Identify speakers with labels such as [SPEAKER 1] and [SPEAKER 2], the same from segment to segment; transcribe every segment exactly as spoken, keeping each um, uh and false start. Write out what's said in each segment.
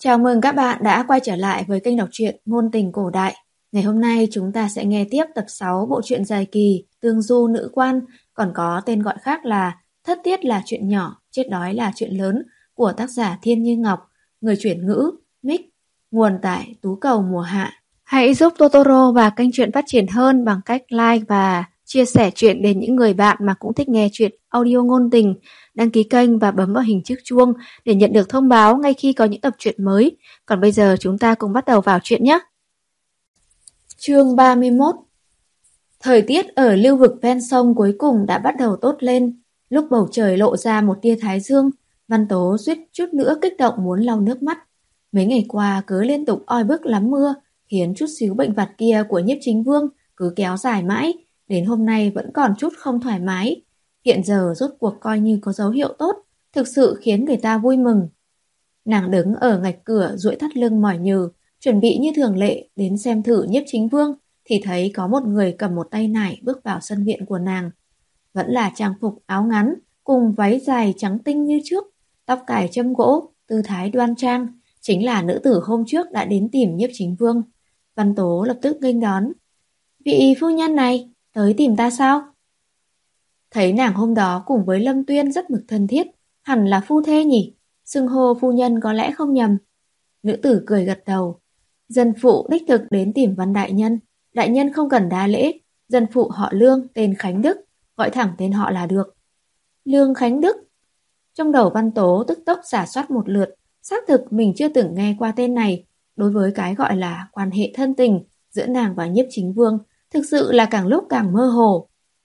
[SPEAKER 1] Chào mừng các bạn đã quay trở lại với kênh đọc truyện Ngôn tình cổ đại. Ngày hôm nay chúng ta sẽ nghe tiếp tập sáu bộ truyện dài kỳ Tương Du Nữ Quan, còn có tên gọi khác là Thất Tiết là chuyện nhỏ, chết đói là chuyện lớn của tác giả Thiên Như Ngọc, người chuyển ngữ Mic, nguồn tại Tú Cầu Mùa Hạ. Hãy giúp Totoro và kênh truyện phát triển hơn bằng cách like và chia sẻ truyện đến những người bạn mà cũng thích nghe truyện audio ngôn tình, đăng ký kênh và bấm vào hình chiếc chuông để nhận được thông báo ngay khi có những tập truyện mới. Còn bây giờ chúng ta cùng bắt đầu vào truyện nhé. Chương ba mươi mốt. Thời tiết ở lưu vực ven sông cuối cùng đã bắt đầu tốt lên. Lúc bầu trời lộ ra một tia thái dương, Văn Tố suýt chút nữa kích động muốn lau nước mắt. Mấy ngày qua cứ liên tục oi bức lắm mưa, khiến chút xíu bệnh vặt kia của Nhiếp Chính Vương cứ kéo dài mãi, đến hôm nay vẫn còn chút không thoải mái. Hiện giờ rốt cuộc coi như có dấu hiệu tốt, thực sự khiến người ta vui mừng. Nàng đứng ở ngạch cửa duỗi thắt lưng mỏi nhừ, chuẩn bị như thường lệ đến xem thử Nhiếp Chính Vương, thì thấy có một người cầm một tay nải bước vào sân viện của nàng. Vẫn là trang phục áo ngắn cùng váy dài trắng tinh như trước, tóc cài châm gỗ, tư thái đoan trang, chính là nữ tử hôm trước đã đến tìm Nhiếp Chính Vương. Văn Tố lập tức nghênh đón. Vị phu nhân này, tới tìm ta sao? Thấy nàng hôm đó cùng với Lâm Tuyên rất mực thân thiết, hẳn là phu thê nhỉ, xưng hô phu nhân có lẽ không nhầm. Nữ tử cười gật đầu. Dân phụ đích thực đến tìm Văn đại nhân, đại nhân không cần đa lễ, dân phụ họ Lương, tên Khánh Đức, gọi thẳng tên họ là được. Lương Khánh Đức. Trong đầu Văn Tố tức tốc rà soát một lượt, xác thực mình chưa từng nghe qua tên này. Đối với cái gọi là quan hệ thân tình giữa nàng và Nhiếp Chính Vương, thực sự là càng lúc càng mơ hồ.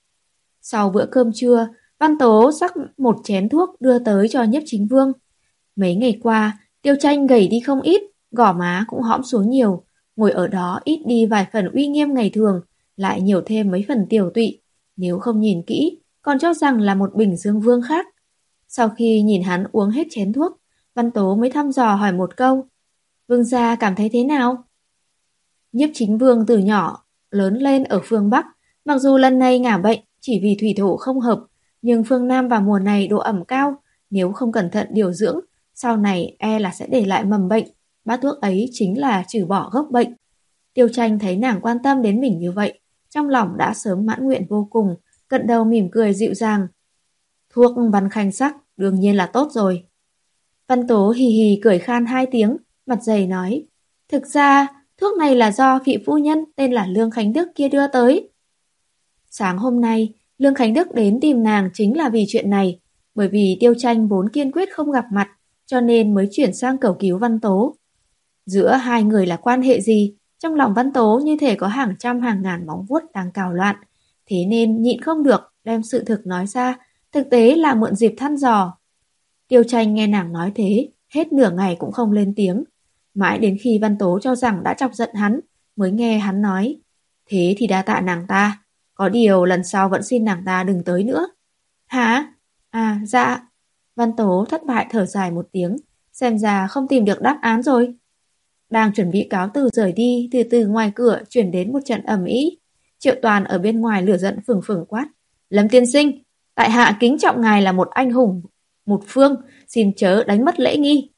[SPEAKER 1] Sau bữa cơm trưa, Văn Tố xắc một chén thuốc đưa tới cho Nhiếp Chính Vương. Mấy ngày qua, Tiêu Tranh gầy đi không ít, gò má cũng hõm xuống nhiều, ngồi ở đó ít đi vài phần uy nghiêm ngày thường, lại nhiều thêm mấy phần tiều tụy. Nếu không nhìn kỹ, còn cho rằng là một Bình Dương Vương khác. Sau khi nhìn hắn uống hết chén thuốc, Văn Tố mới thăm dò hỏi một câu. Vương gia cảm thấy thế nào? Nhiếp Chính Vương từ nhỏ lớn lên ở phương Bắc, mặc dù lần này ngả bệnh chỉ vì thủy thổ không hợp, nhưng phương Nam vào mùa này độ ẩm cao, nếu không cẩn thận điều dưỡng, sau này e là sẽ để lại mầm bệnh. Bát thuốc ấy chính là trừ bỏ gốc bệnh. Tiêu Tranh thấy nàng quan tâm đến mình như vậy, trong lòng đã sớm mãn nguyện vô cùng, cận đầu mỉm cười dịu dàng. Thuốc Văn Khanh sắc đương nhiên là tốt rồi. Văn Tố hì hì cười khan hai tiếng, mặt dày nói, thực ra thuốc này là do vị phu nhân tên là Lương Khánh Đức kia đưa tới. Sáng hôm nay, Lương Khánh Đức đến tìm nàng chính là vì chuyện này, bởi vì Tiêu Tranh vốn kiên quyết không gặp mặt, cho nên mới chuyển sang cầu cứu Văn Tố. Giữa hai người là quan hệ gì? Trong lòng Văn Tố như thể có hàng trăm hàng ngàn móng vuốt đang cào loạn, thế nên nhịn không được đem sự thực nói ra, thực tế là mượn dịp thăm dò. Tiêu Tranh nghe nàng nói thế, hết nửa ngày cũng không lên tiếng. Mãi đến khi Văn Tố cho rằng đã chọc giận hắn, mới nghe hắn nói, thế thì đa tạ nàng ta, có điều lần sau vẫn xin nàng ta đừng tới nữa. Hả? À, dạ. Văn Tố thất bại thở dài một tiếng, xem ra không tìm được đáp án rồi. Đang chuẩn bị cáo từ rời đi, từ từ ngoài cửa chuyển đến một trận ầm ĩ. Triệu Toàn ở bên ngoài lửa giận phừng phừng quát, Lâm tiên sinh, tại hạ kính trọng ngài là một anh hùng một phương, xin chớ đánh mất lễ nghi.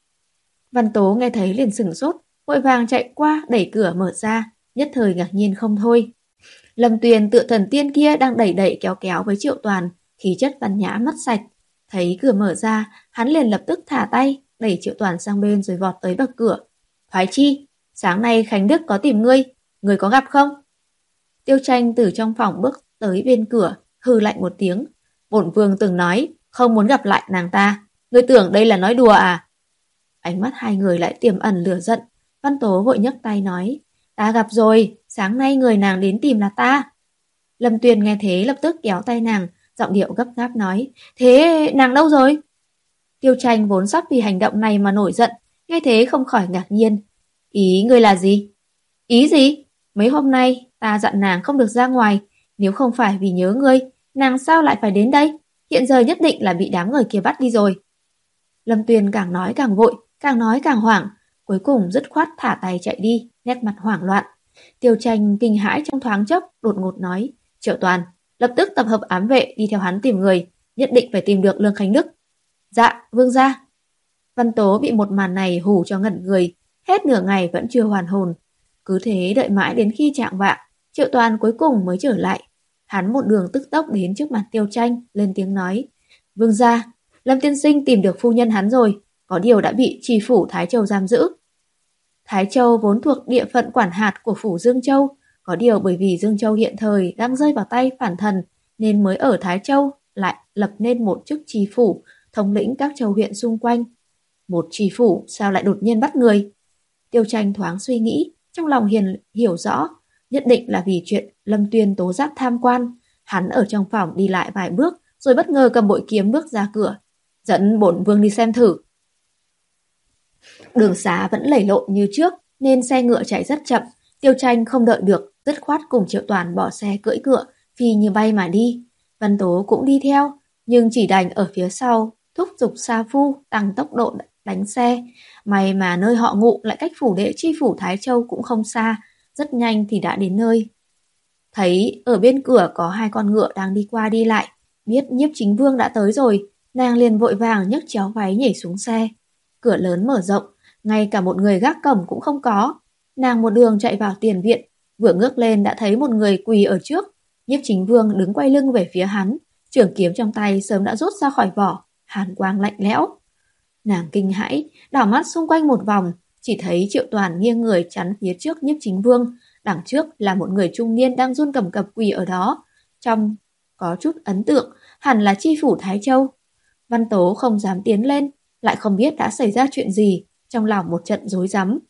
[SPEAKER 1] Văn Tố nghe thấy liền sửng sốt, vội vàng chạy qua đẩy cửa mở ra, nhất thời ngạc nhiên không thôi. Lâm Tuyền tựa thần tiên kia đang đẩy đẩy kéo kéo với Triệu Toàn, khí chất văn nhã mất sạch. Thấy cửa mở ra, hắn liền lập tức thả tay, đẩy Triệu Toàn sang bên rồi vọt tới bậc cửa. Thoái chi, sáng nay Khánh Đức có tìm ngươi, ngươi có gặp không? Tiêu Tranh từ trong phòng bước tới bên cửa, hừ lạnh một tiếng. Bổn vương từng nói, không muốn gặp lại nàng ta, ngươi tưởng đây là nói đùa à? Ánh mắt hai người lại tiềm ẩn lửa giận. Văn Tố vội nhấc tay nói, ta gặp rồi, sáng nay người nàng đến tìm là ta. Lâm Tuyền nghe thế lập tức kéo tay nàng, giọng điệu gấp gáp nói, thế nàng đâu rồi? Tiêu Tranh vốn sắp vì hành động này mà nổi giận, nghe thế không khỏi ngạc nhiên. Ý ngươi là gì? Ý gì? Mấy hôm nay ta dặn nàng không được ra ngoài, nếu không phải vì nhớ ngươi, nàng sao lại phải đến đây? Hiện giờ nhất định là bị đám người kia bắt đi rồi. Lâm Tuyền càng nói càng vội, càng nói càng hoảng, cuối cùng dứt khoát thả tay chạy đi, nét mặt hoảng loạn. Tiêu Tranh kinh hãi trong thoáng chốc, đột ngột nói, Triệu Toàn, lập tức tập hợp ám vệ đi theo hắn tìm người, nhất định phải tìm được Lương Khánh Đức. Dạ, vương gia. Văn Tố bị một màn này hù cho ngẩn người, hết nửa ngày vẫn chưa hoàn hồn. Cứ thế đợi mãi đến khi chạng vạng, Triệu Toàn cuối cùng mới trở lại. Hắn một đường tức tốc đến trước mặt Tiêu Tranh, lên tiếng nói: Vương gia, Lâm tiên sinh tìm được phu nhân hắn rồi, có điều đã bị tri phủ Thái Châu giam giữ. Thái Châu vốn thuộc địa phận quản hạt của phủ Dương Châu, có điều bởi vì Dương Châu hiện thời đang rơi vào tay phản thần, nên mới ở Thái Châu lại lập nên một chức tri phủ, thống lĩnh các châu huyện xung quanh. Một tri phủ sao lại đột nhiên bắt người? Tiêu Tranh thoáng suy nghĩ, trong lòng hiền hiểu rõ, nhất định là vì chuyện Lâm Tuyên tố giác tham quan. Hắn ở trong phòng đi lại vài bước, rồi bất ngờ cầm bội kiếm bước ra cửa, dẫn bổn vương đi xem thử. Đường xá vẫn lầy lội như trước, nên xe ngựa chạy rất chậm. Tiêu Tranh không đợi được, dứt khoát cùng Triệu Toàn bỏ xe cưỡi ngựa, phi như bay mà đi. Văn Tố cũng đi theo, nhưng chỉ đành ở phía sau, thúc giục Sa Phu tăng tốc độ đánh xe. May mà nơi họ ngụ lại cách phủ đệ tri phủ Thái Châu cũng không xa, rất nhanh thì đã đến nơi. Thấy ở bên cửa có hai con ngựa đang đi qua đi lại, biết Nhiếp Chính Vương đã tới rồi, nàng liền vội vàng nhấc chéo váy nhảy xuống xe. Cửa lớn mở rộng, ngay cả một người gác cổng cũng không có. Nàng một đường chạy vào tiền viện, vừa ngước lên đã thấy một người quỳ ở trước. Nhiếp Chính Vương đứng quay lưng về phía hắn, chưởng kiếm trong tay sớm đã rút ra khỏi vỏ, hàn quang lạnh lẽo. Nàng kinh hãi, đảo mắt xung quanh một vòng, chỉ thấy Triệu Toàn nghiêng người chắn phía trước Nhiếp Chính Vương, đằng trước là một người trung niên đang run cầm cập quỳ ở đó. Trong có chút ấn tượng, hẳn là tri phủ Thái Châu. Văn Tố không dám tiến lên, lại không biết đã xảy ra chuyện gì, trong lòng một trận rối rắm.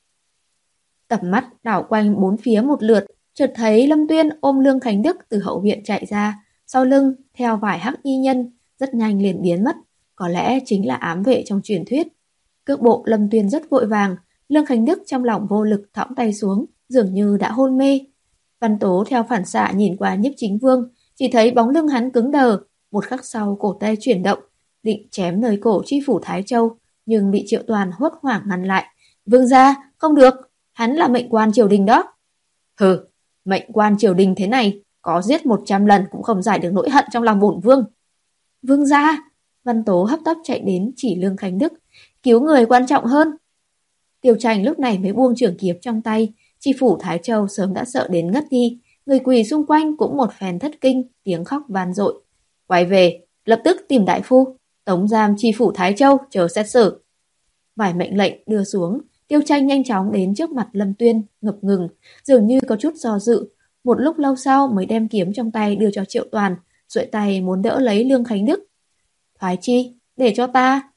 [SPEAKER 1] Tầm mắt đảo quanh bốn phía một lượt, chợt thấy Lâm Tuyên ôm Lương Khánh Đức từ hậu viện chạy ra, sau lưng theo vài hắc y nhân, rất nhanh liền biến mất, có lẽ chính là ám vệ trong truyền thuyết. Cước bộ Lâm Tuyên rất vội vàng, Lương Khánh Đức trong lòng vô lực thõng tay xuống, dường như đã hôn mê. Văn Tố theo phản xạ nhìn qua Nhiếp Chính Vương, chỉ thấy bóng lưng hắn cứng đờ, một khắc sau cổ tay chuyển động, định chém nơi cổ tri phủ Thái Châu, nhưng bị Triệu Toàn hốt hoảng ngăn lại. Vương gia, không được, hắn là mệnh quan triều đình đó. Hừ, mệnh quan triều đình thế này, có giết một trăm lần cũng không giải được nỗi hận trong lòng bổn vương. Vương gia, Văn Tố hấp tấp chạy đến chỉ Lương Khánh Đức, cứu người quan trọng hơn. Tiêu Tranh lúc này mới buông chưởng kiếm trong tay, tri phủ Thái Châu sớm đã sợ đến ngất đi, người quỳ xung quanh cũng một phen thất kinh, tiếng khóc van dội. Quay về, lập tức tìm đại phu, tống giam tri phủ Thái Châu chờ xét xử. Vài mệnh lệnh đưa xuống, Tiêu Tranh nhanh chóng đến trước mặt Lâm Tuyên, ngập ngừng, dường như có chút do dự. Một lúc lâu sau mới đem kiếm trong tay đưa cho Triệu Toàn, duỗi tay muốn đỡ lấy Lương Khánh Đức. Thoái chi, để cho ta.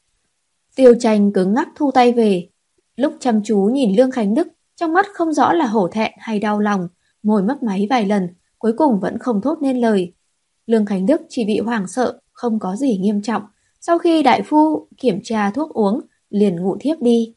[SPEAKER 1] Tiêu Tranh cứng ngắc thu tay về. Lúc chăm chú nhìn Lương Khánh Đức, trong mắt không rõ là hổ thẹn hay đau lòng, môi mấp máy vài lần, cuối cùng vẫn không thốt nên lời. Lương Khánh Đức chỉ bị hoảng sợ, không có gì nghiêm trọng. Sau khi đại phu kiểm tra thuốc uống, liền ngủ thiếp đi.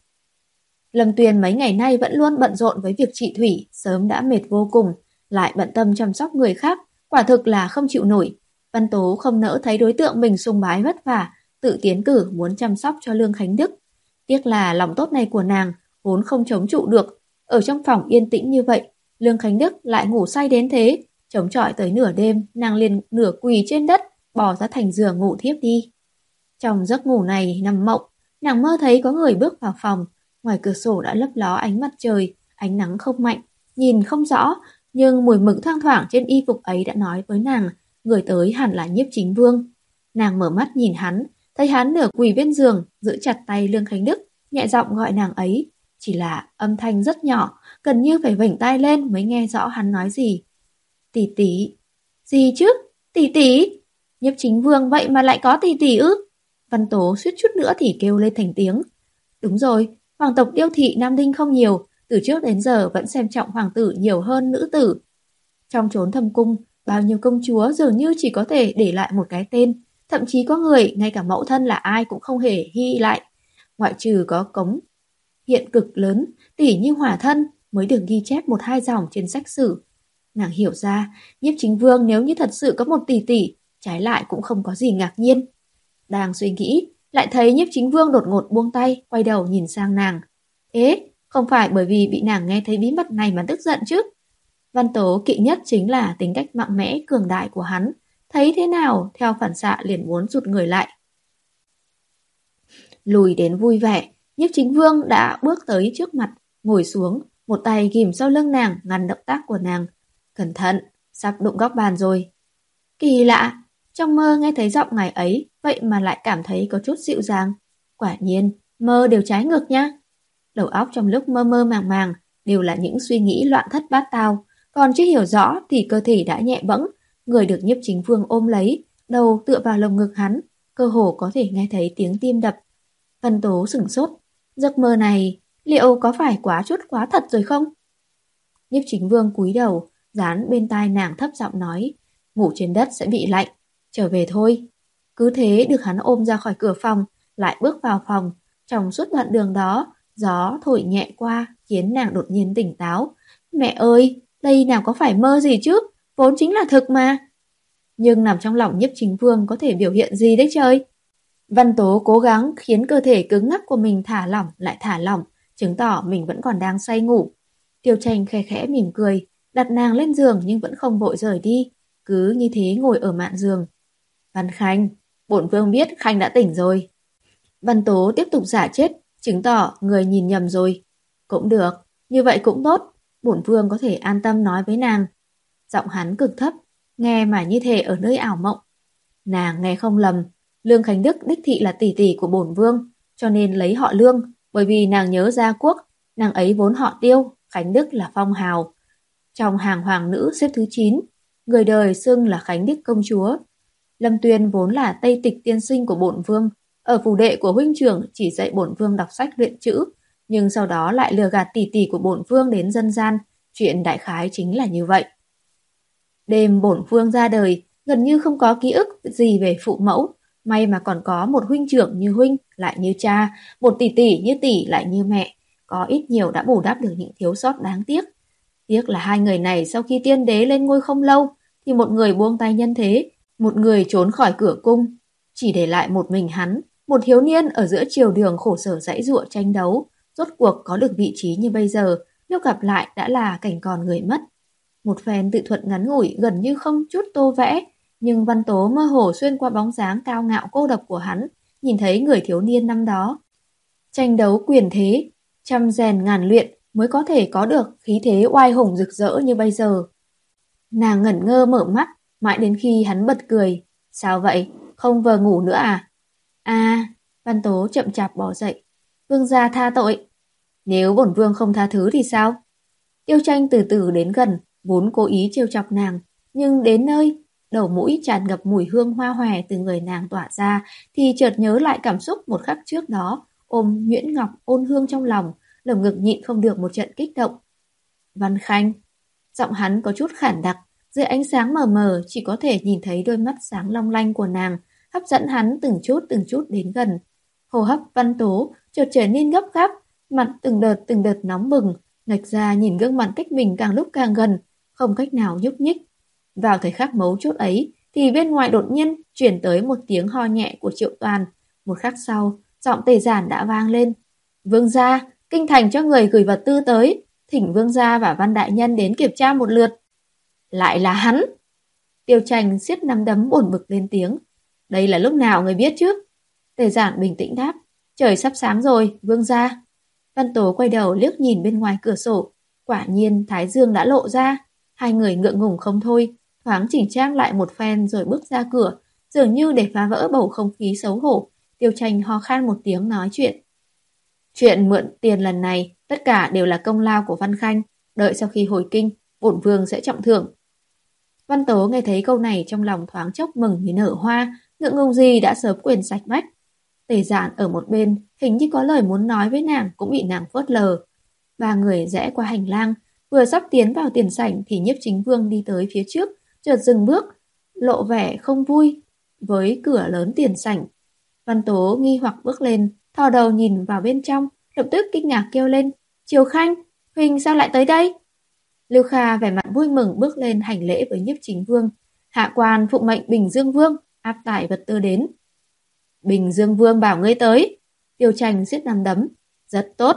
[SPEAKER 1] Lâm Tuyền mấy ngày nay vẫn luôn bận rộn với việc trị thủy, sớm đã mệt vô cùng, lại bận tâm chăm sóc người khác, quả thực là không chịu nổi. Văn Tố không nỡ thấy đối tượng mình sung bái vất vả, tự tiến cử muốn chăm sóc cho Lương Khánh Đức. Tiếc là lòng tốt này của nàng vốn không chống trụ được. Ở trong phòng yên tĩnh như vậy, Lương Khánh Đức lại ngủ say đến thế, chống chọi tới nửa đêm, nàng liền nửa quỳ trên đất, bò ra thành giường ngủ thiếp đi. Trong giấc ngủ này nằm mộng, nàng mơ thấy có người bước vào phòng, ngoài cửa sổ đã lấp ló ánh mặt trời, ánh nắng không mạnh, nhìn không rõ, nhưng mùi mực thoang thoảng trên y phục ấy đã nói với nàng, người tới hẳn là Nhiếp Chính Vương. Nàng mở mắt nhìn hắn, thấy hắn nửa quỳ bên giường, giữ chặt tay Lương Khánh Đức, nhẹ giọng gọi nàng ấy, chỉ là âm thanh rất nhỏ, gần như phải vểnh tai lên mới nghe rõ hắn nói gì. Tỷ tỷ. Gì chứ? Tỷ tỷ? Nhiếp Chính Vương vậy mà lại có tỷ tỷ ư? Văn Tố suýt chút nữa thì kêu lên thành tiếng. Đúng rồi, hoàng tộc Điêu thị nam đinh không nhiều, từ trước đến giờ vẫn xem trọng hoàng tử nhiều hơn nữ tử. Trong chốn thâm cung, bao nhiêu công chúa dường như chỉ có thể để lại một cái tên, thậm chí có người ngay cả mẫu thân là ai cũng không hề ghi lại, ngoại trừ có cống hiện cực lớn, tỷ như Hỏa thân mới được ghi chép một hai dòng trên sách sử. Nàng hiểu ra, Nhiếp Chính Vương nếu như thật sự có một tỷ tỷ, trái lại cũng không có gì ngạc nhiên. Đang suy nghĩ, lại thấy Nhiếp Chính Vương đột ngột buông tay, quay đầu nhìn sang nàng. Ế, không phải bởi vì bị nàng nghe thấy bí mật này mà tức giận chứ? Văn Tố kỵ nhất chính là tính cách mạnh mẽ cường đại của hắn, thấy thế nào theo phản xạ liền muốn rụt người lại. Lùi đến vui vẻ, Nhiếp Chính Vương đã bước tới trước mặt, ngồi xuống, một tay ghim sau lưng nàng ngăn động tác của nàng. Cẩn thận, sắp đụng góc bàn rồi. Kỳ lạ, trong mơ nghe thấy giọng ngài ấy, vậy mà lại cảm thấy có chút dịu dàng. Quả nhiên, mơ đều trái ngược nha. Đầu óc trong lúc mơ mơ màng màng đều là những suy nghĩ loạn thất bát tao, còn chưa hiểu rõ thì cơ thể đã nhẹ bẫng, người được Nhiếp Chính Vương ôm lấy, đầu tựa vào lồng ngực hắn, cơ hồ có thể nghe thấy tiếng tim đập. Vân Tố sửng sốt, giấc mơ này liệu có phải quá chút quá thật rồi không? Nhiếp Chính Vương cúi đầu, dán bên tai nàng thấp giọng nói, ngủ trên đất sẽ bị lạnh, trở về thôi. Cứ thế được hắn ôm ra khỏi cửa phòng, lại bước vào phòng. Trong suốt đoạn đường đó, gió thổi nhẹ qua khiến nàng đột nhiên tỉnh táo. Mẹ ơi, đây nào có phải mơ gì chứ, vốn chính là thực mà. Nhưng nằm trong lòng Nhiếp Chính Vương có thể biểu hiện gì đấy trời? Văn Tố cố gắng khiến cơ thể cứng ngắc của mình thả lỏng lại thả lỏng, chứng tỏ mình vẫn còn đang say ngủ. Tiêu Tranh khẽ khẽ mỉm cười, đặt nàng lên giường nhưng vẫn không vội rời đi, cứ như thế ngồi ở mạn giường. Văn Khanh, bổn vương biết Khanh đã tỉnh rồi. Văn Tố tiếp tục giả chết, chứng tỏ người nhìn nhầm rồi. Cũng được, như vậy cũng tốt, bổn vương có thể an tâm nói với nàng. Giọng hắn cực thấp, nghe mà như thể ở nơi ảo mộng. Nàng nghe không lầm, Lương Khánh Đức đích thị là tỷ tỷ của bổn vương, cho nên lấy họ Lương, bởi vì nàng nhớ gia quốc, nàng ấy vốn họ Tiêu, Khánh Đức là phong hào. Trong hàng hoàng nữ xếp thứ chín, người đời xưng là Khánh Đức công chúa. Lâm Tuyên vốn là Tây Tịch tiên sinh của bổn vương, ở phủ đệ của huynh trưởng chỉ dạy bổn vương đọc sách luyện chữ, nhưng sau đó lại lừa gạt tỷ tỷ của bổn vương đến dân gian, chuyện đại khái chính là như vậy. Đêm bổn vương ra đời, gần như không có ký ức gì về phụ mẫu, may mà còn có một huynh trưởng như huynh lại như cha, một tỷ tỷ như tỷ lại như mẹ, có ít nhiều đã bù đắp được những thiếu sót đáng tiếc. Tiếc là hai người này sau khi tiên đế lên ngôi không lâu, thì một người buông tay nhân thế, một người trốn khỏi cửa cung, chỉ để lại một mình hắn, một thiếu niên ở giữa triều đường khổ sở giãy giụa tranh đấu, rốt cuộc có được vị trí như bây giờ, nếu gặp lại đã là cảnh còn người mất. Một phen tự thuật ngắn ngủi gần như không chút tô vẽ, nhưng Văn Tố mơ hồ xuyên qua bóng dáng cao ngạo cô độc của hắn, nhìn thấy người thiếu niên năm đó. Tranh đấu quyền thế, trăm rèn ngàn luyện mới có thể có được khí thế oai hùng rực rỡ như bây giờ. Nàng ngẩn ngơ mở mắt, mãi đến khi hắn bật cười. Sao vậy? Không vờ ngủ nữa à? À, Văn Tố chậm chạp bỏ dậy. Vương gia tha tội. Nếu bổn vương không tha thứ thì sao? Tiêu Tranh từ từ đến gần, vốn cố ý trêu chọc nàng, nhưng đến nơi, đầu mũi tràn ngập mùi hương hoa hòe từ người nàng tỏa ra, thì chợt nhớ lại cảm xúc một khắc trước đó, ôm nhuyễn ngọc ôn hương trong lòng, lồng ngực nhịn không được một trận kích động. Văn Khanh, giọng hắn có chút khản đặc, dưới ánh sáng mờ mờ chỉ có thể nhìn thấy đôi mắt sáng long lanh của nàng, hấp dẫn hắn từng chút từng chút đến gần. Hô hấp Văn Tố chợt trở nên gấp gáp, mặt từng đợt từng đợt nóng bừng, ngạch ra nhìn gương mặt cách mình càng lúc càng gần, không cách nào nhúc nhích. Vào thời khắc mấu chốt ấy, thì bên ngoài đột nhiên chuyển tới một tiếng ho nhẹ của Triệu Toàn. Một khắc sau, giọng Tề Giản đã vang lên. Vương gia, kinh thành cho người gửi vật tư tới, thỉnh vương gia và Văn đại nhân đến kiểm tra một lượt. Lại là hắn! Tiêu Tranh siết nắm đấm bổn bực lên tiếng. Đây là lúc nào người biết chứ? Tề Giản bình tĩnh đáp. Trời sắp sáng rồi, vương gia. Văn Tố quay đầu liếc nhìn bên ngoài cửa sổ. Quả nhiên Thái Dương đã lộ ra. Hai người ngượng ngùng không thôi, thoáng chỉnh trang lại một phen rồi bước ra cửa, dường như để phá vỡ bầu không khí xấu hổ. Tiêu Tranh ho khan một tiếng nói chuyện. Chuyện mượn tiền lần này, tất cả đều là công lao của Văn Khanh. Đợi sau khi hồi kinh, bổn vương sẽ trọng thưởng. Văn Tố nghe thấy câu này trong lòng thoáng chốc mừng như nở hoa, ngượng ngùng gì đã sớm quên sạch bách. Tề Giản ở một bên, hình như có lời muốn nói với nàng cũng bị nàng phớt lờ. Ba người rẽ qua hành lang, vừa sắp tiến vào tiền sảnh thì Nhiếp Chính Vương đi tới phía trước, chợt dừng bước, lộ vẻ không vui với cửa lớn tiền sảnh. Văn Tố nghi hoặc bước lên, thò đầu nhìn vào bên trong, lập tức kinh ngạc kêu lên, Triều Khanh, huynh sao lại tới đây? Lưu Kha vẻ mặt vui mừng bước lên hành lễ với Nhiếp Chính Vương. Hạ quan phụng mệnh Bình Dương Vương áp tải vật tư đến. Bình Dương Vương bảo ngươi tới. Tiêu Tranh siết nắm đấm. Rất tốt.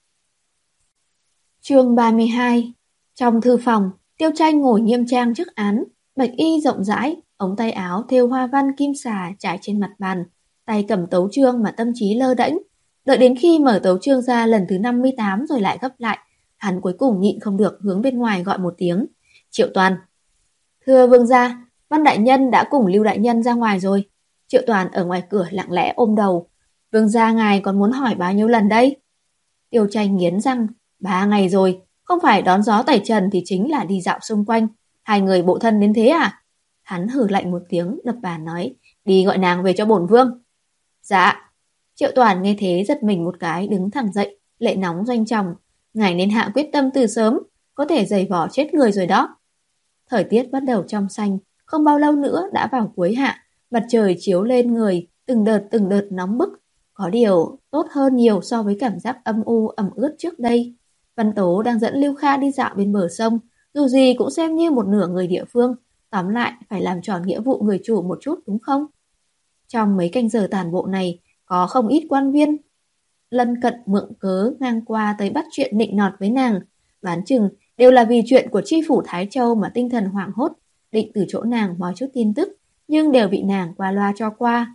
[SPEAKER 1] Chương ba mươi hai. Trong thư phòng, Tiêu Tranh ngồi nghiêm trang trước án, bạch y rộng rãi, ống tay áo thêu hoa văn kim xà trải trên mặt bàn, tay cầm tấu chương mà tâm trí lơ đễnh. Đợi đến khi mở tấu chương ra lần thứ năm mươi tám rồi lại gấp lại, hắn cuối cùng nhịn không được hướng bên ngoài gọi một tiếng. Triệu Toàn. Thưa vương gia, Văn đại nhân đã cùng Lưu đại nhân ra ngoài rồi. Triệu Toàn ở ngoài cửa lặng lẽ ôm đầu. Vương gia ngài còn muốn hỏi bao nhiêu lần đây? Tiêu Tranh nghiến răng. Ba ngày rồi, không phải đón gió tẩy trần thì chính là đi dạo xung quanh. Hai người bộ thân đến thế à? Hắn hừ lạnh một tiếng, đập bàn nói. Đi gọi nàng về cho bổn vương. Dạ. Triệu Toàn nghe thế giật mình một cái, đứng thẳng dậy, lệ nóng doanh tròng. Ngài nên hạ quyết tâm từ sớm, có thể giày vò chết người rồi đó. Thời tiết bắt đầu trong xanh, không bao lâu nữa đã vào cuối hạ, mặt trời chiếu lên người, từng đợt từng đợt nóng bức. Có điều tốt hơn nhiều so với cảm giác âm u ẩm ướt trước đây. Văn Tố đang dẫn Lưu Kha đi dạo bên bờ sông, dù gì cũng xem như một nửa người địa phương, tóm lại phải làm tròn nghĩa vụ người chủ một chút đúng không? Trong mấy canh giờ tản bộ này, có không ít quan viên lân cận mượn cớ ngang qua tới bắt chuyện nịnh nọt với nàng, đoán chừng đều là vì chuyện của tri phủ Thái Châu mà tinh thần hoảng hốt, định từ chỗ nàng moi chút tin tức, nhưng đều bị nàng qua loa cho qua.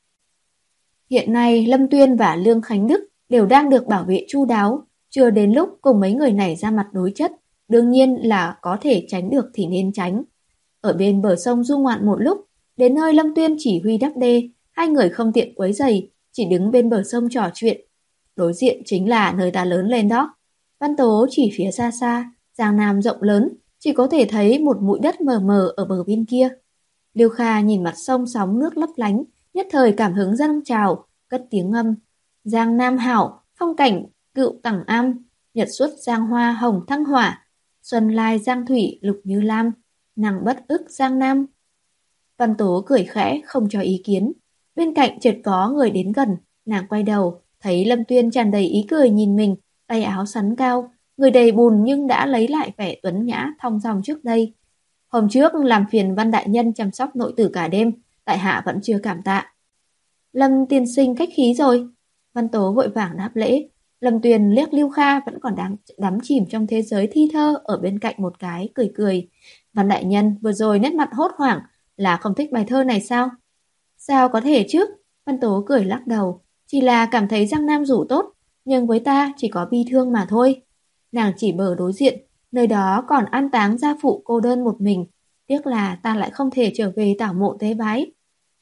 [SPEAKER 1] Hiện nay Lâm Tuyên và Lương Khánh Đức đều đang được bảo vệ chu đáo, chưa đến lúc cùng mấy người này ra mặt đối chất, đương nhiên là có thể tránh được thì nên tránh. Ở bên bờ sông du ngoạn một lúc, đến nơi Lâm Tuyên chỉ huy đắp đê, hai người không tiện quấy rầy, chỉ đứng bên bờ sông trò chuyện. Đối diện chính là nơi ta lớn lên đó. Văn Tố chỉ phía xa xa, Giang Nam rộng lớn, chỉ có thể thấy một mũi đất mờ mờ ở bờ bên kia. Liêu Kha nhìn mặt sông sóng nước lấp lánh, nhất thời cảm hứng dâng trào, cất tiếng ngâm. Giang Nam hảo, phong cảnh cựu tẳng am, nhật xuất giang hoa hồng thăng hỏa, xuân lai giang thủy lục như lam, nàng bất ức Giang Nam. Văn Tố cười khẽ không cho ý kiến. Bên cạnh chợt có người đến gần, nàng quay đầu, thấy Lâm Tuyên tràn đầy ý cười nhìn mình, tay áo sắn cao, người đầy bùn nhưng đã lấy lại vẻ tuấn nhã thong dong trước đây. Hôm trước làm phiền Văn đại nhân chăm sóc nội tử cả đêm, tại hạ vẫn chưa cảm tạ. Lâm tiên sinh khách khí rồi. Văn Tố vội vàng đáp lễ. Lâm Tuyền liếc Lưu Kha vẫn còn đang đắm chìm trong thế giới thi thơ ở bên cạnh một cái, cười cười. Văn đại nhân vừa rồi nét mặt hốt hoảng, là không thích bài thơ này sao? Sao có thể chứ? Văn Tố cười lắc đầu. Chỉ là cảm thấy Giang Nam rủ tốt, nhưng với ta chỉ có bi thương mà thôi. Nàng chỉ bờ đối diện, nơi đó còn an táng gia phụ cô đơn một mình. Tiếc là ta lại không thể trở về tảo mộ tế bái.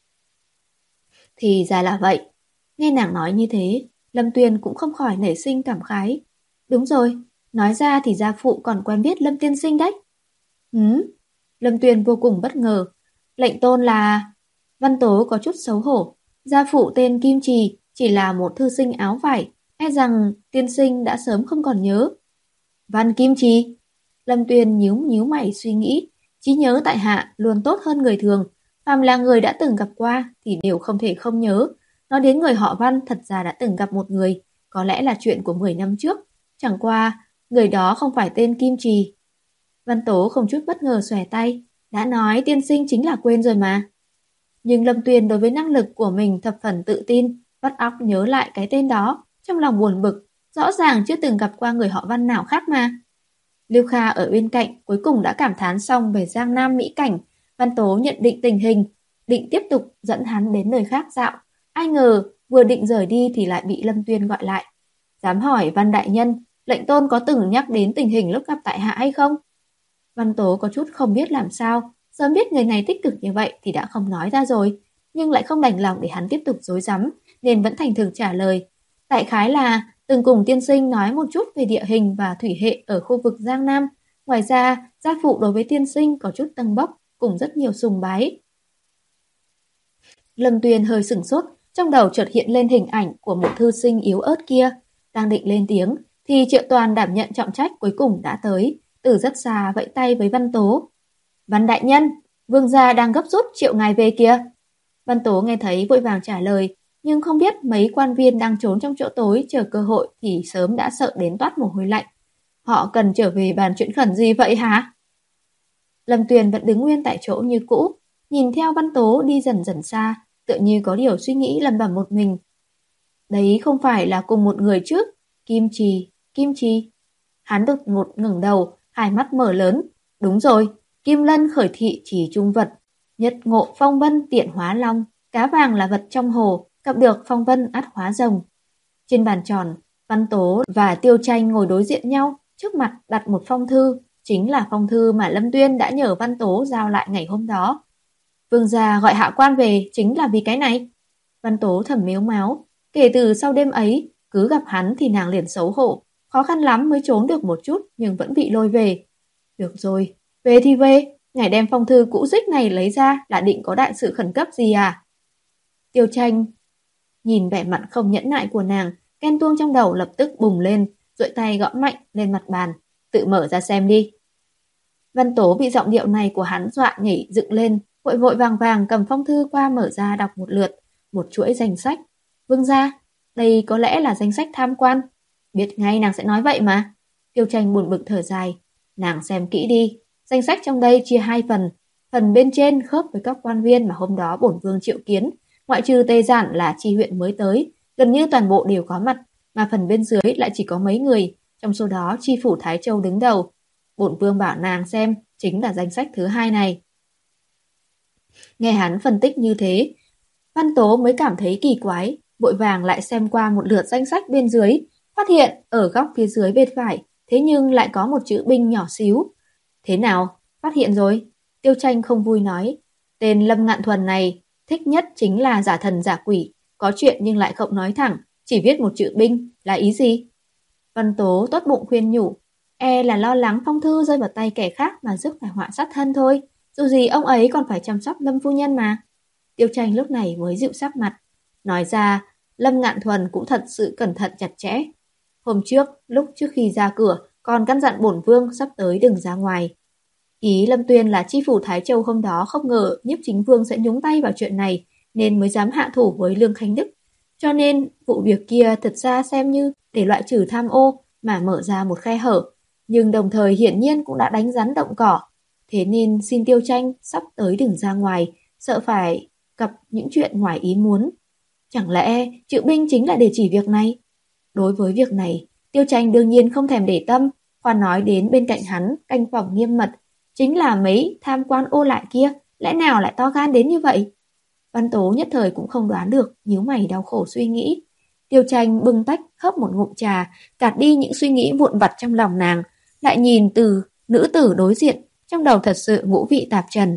[SPEAKER 1] Thì ra là vậy. Nghe nàng nói như thế, Lâm Tuyền cũng không khỏi nảy sinh cảm khái. Đúng rồi, nói ra thì gia phụ còn quen biết Lâm tiên sinh đấy. Hứ? Lâm Tuyền vô cùng bất ngờ. Lệnh tôn là... Văn Tố có chút xấu hổ. Gia phụ tên Kim Trì, chỉ là một thư sinh áo vải, e rằng tiên sinh đã sớm không còn nhớ. Văn Kim Trì? Lâm Tuyền nhíu nhíu mày suy nghĩ. Trí nhớ tại hạ luôn tốt hơn người thường. Phàm là người đã từng gặp qua thì đều không thể không nhớ. Nói đến người họ Văn, thật ra đã từng gặp một người, có lẽ là chuyện của mười năm trước. Chẳng qua, người đó không phải tên Kim Trì. Văn Tố không chút bất ngờ xòe tay. Đã nói tiên sinh chính là quên rồi mà. Nhưng Lâm Tuyền đối với năng lực của mình thập phần tự tin, bắt óc nhớ lại cái tên đó, trong lòng buồn bực, rõ ràng chưa từng gặp qua người họ Văn nào khác mà. Lưu Kha ở bên cạnh cuối cùng đã cảm thán xong về Giang Nam mỹ cảnh. Văn Tố nhận định tình hình, định tiếp tục dẫn hắn đến nơi khác dạo. Ai ngờ vừa định rời đi thì lại bị Lâm Tuyên gọi lại. Dám hỏi Văn đại nhân, lệnh tôn có từng nhắc đến tình hình lúc gặp tại hạ hay không? Văn Tố có chút không biết làm sao. Sớm biết người này tích cực như vậy thì đã không nói ra rồi, nhưng lại không đành lòng để hắn tiếp tục dối rắm, nên vẫn thành thực trả lời. Đại khái là từng cùng tiên sinh nói một chút về địa hình và thủy hệ ở khu vực Giang Nam. Ngoài ra, gia phụ đối với tiên sinh có chút tăng bốc, cùng rất nhiều sùng bái. Lâm Tuyền hơi sửng sốt, trong đầu chợt hiện lên hình ảnh của một thư sinh yếu ớt kia. Đang định lên tiếng, thì Triệu Toàn đảm nhận trọng trách cuối cùng đã tới, từ rất xa vẫy tay với Văn Tố. Văn đại nhân, vương gia đang gấp rút triệu ngài về kìa. Văn Tố nghe thấy vội vàng trả lời, nhưng không biết mấy quan viên đang trốn trong chỗ tối chờ cơ hội thì sớm đã sợ đến toát mồ hôi lạnh. Họ cần trở về bàn chuyện khẩn gì vậy hả? Lâm Tuyền vẫn đứng nguyên tại chỗ như cũ, nhìn theo Văn Tố đi dần dần xa, tựa như có điều suy nghĩ lẩm bẩm một mình. Đấy không phải là cùng một người chứ? Kim Trì, Kim Trì. Hắn đột ngột ngẩng đầu, hai mắt mở lớn. Đúng rồi, Kim Lân khởi thị chỉ trung vật, nhật ngộ phong vân tiện hóa long, cá vàng là vật trong hồ, gặp được phong vân ắt hóa rồng. Trên bàn tròn, Văn Tố và Tiêu Tranh ngồi đối diện nhau, trước mặt đặt một phong thư, chính là phong thư mà Lâm Tuyên đã nhờ Văn Tố giao lại ngày hôm đó. Vương gia gọi hạ quan về chính là vì cái này. Văn Tố thầm mếu máo, kể từ sau đêm ấy, cứ gặp hắn thì nàng liền xấu hổ, khó khăn lắm mới trốn được một chút nhưng vẫn bị lôi về. Được rồi, về thì về, ngài đem phong thư cũ rích này lấy ra là định có đại sự khẩn cấp gì à? Tiêu Tranh nhìn vẻ mặt không nhẫn nại của nàng, ghen tuông trong đầu lập tức bùng lên, duỗi tay gõ mạnh lên mặt bàn, tự mở ra xem đi. Văn Tố bị giọng điệu này của hắn dọa nhảy dựng lên, vội vội vàng vàng cầm phong thư qua mở ra đọc một lượt, một chuỗi danh sách. Vương gia, đây có lẽ là danh sách tham quan. Biết ngay nàng sẽ nói vậy mà. Tiêu Tranh buồn bực thở dài, nàng xem kỹ đi, danh sách trong đây chia hai phần, phần bên trên khớp với các quan viên mà hôm đó bổn vương triệu kiến, ngoại trừ Tây Giản là chi huyện mới tới, gần như toàn bộ đều có mặt, mà phần bên dưới lại chỉ có mấy người, trong số đó chi phủ Thái Châu đứng đầu. Bổn vương bảo nàng xem, chính là danh sách thứ hai này. Nghe hắn phân tích như thế, Văn Tố mới cảm thấy kỳ quái, vội vàng lại xem qua một lượt danh sách bên dưới, phát hiện ở góc phía dưới bên phải, thế nhưng lại có một chữ binh nhỏ xíu. Thế nào? Phát hiện rồi. Tiêu Tranh không vui nói, tên Lâm Ngạn Thuần này thích nhất chính là giả thần giả quỷ, có chuyện nhưng lại không nói thẳng, chỉ viết một chữ binh, là ý gì? Văn Tố tốt bụng khuyên nhủ, e là lo lắng phong thư rơi vào tay kẻ khác mà rước phải họa sát thân thôi, dù gì ông ấy còn phải chăm sóc Lâm phu nhân mà. Tiêu Tranh lúc này mới dịu sắc mặt, nói ra Lâm Ngạn Thuần cũng thật sự cẩn thận chặt chẽ. Hôm trước, lúc trước khi ra cửa, còn căn dặn bổn vương sắp tới đừng ra ngoài. Ý Lâm Tuyên là chi phủ Thái Châu hôm đó không ngờ Nhiếp Chính Vương sẽ nhúng tay vào chuyện này, nên mới dám hạ thủ với Lương Khánh Đức. Cho nên vụ việc kia thật ra xem như để loại trừ tham ô mà mở ra một khe hở, nhưng đồng thời hiển nhiên cũng đã đánh rắn động cỏ. Thế nên xin Tiêu Tranh sắp tới đừng ra ngoài, sợ phải gặp những chuyện ngoài ý muốn. Chẳng lẽ chữ binh chính là để chỉ việc này? Đối với việc này, Tiêu Tranh đương nhiên không thèm để tâm, khoan nói đến bên cạnh hắn canh phòng nghiêm mật, chính là mấy tham quan ô lại kia, lẽ nào lại to gan đến như vậy? Văn Tố nhất thời cũng không đoán được, nhíu mày đau khổ suy nghĩ. Tiêu Tranh bưng tách hớp một ngụm trà, gạt đi những suy nghĩ vụn vặt trong lòng nàng, lại nhìn từ nữ tử đối diện, trong đầu thật sự ngũ vị tạp trần.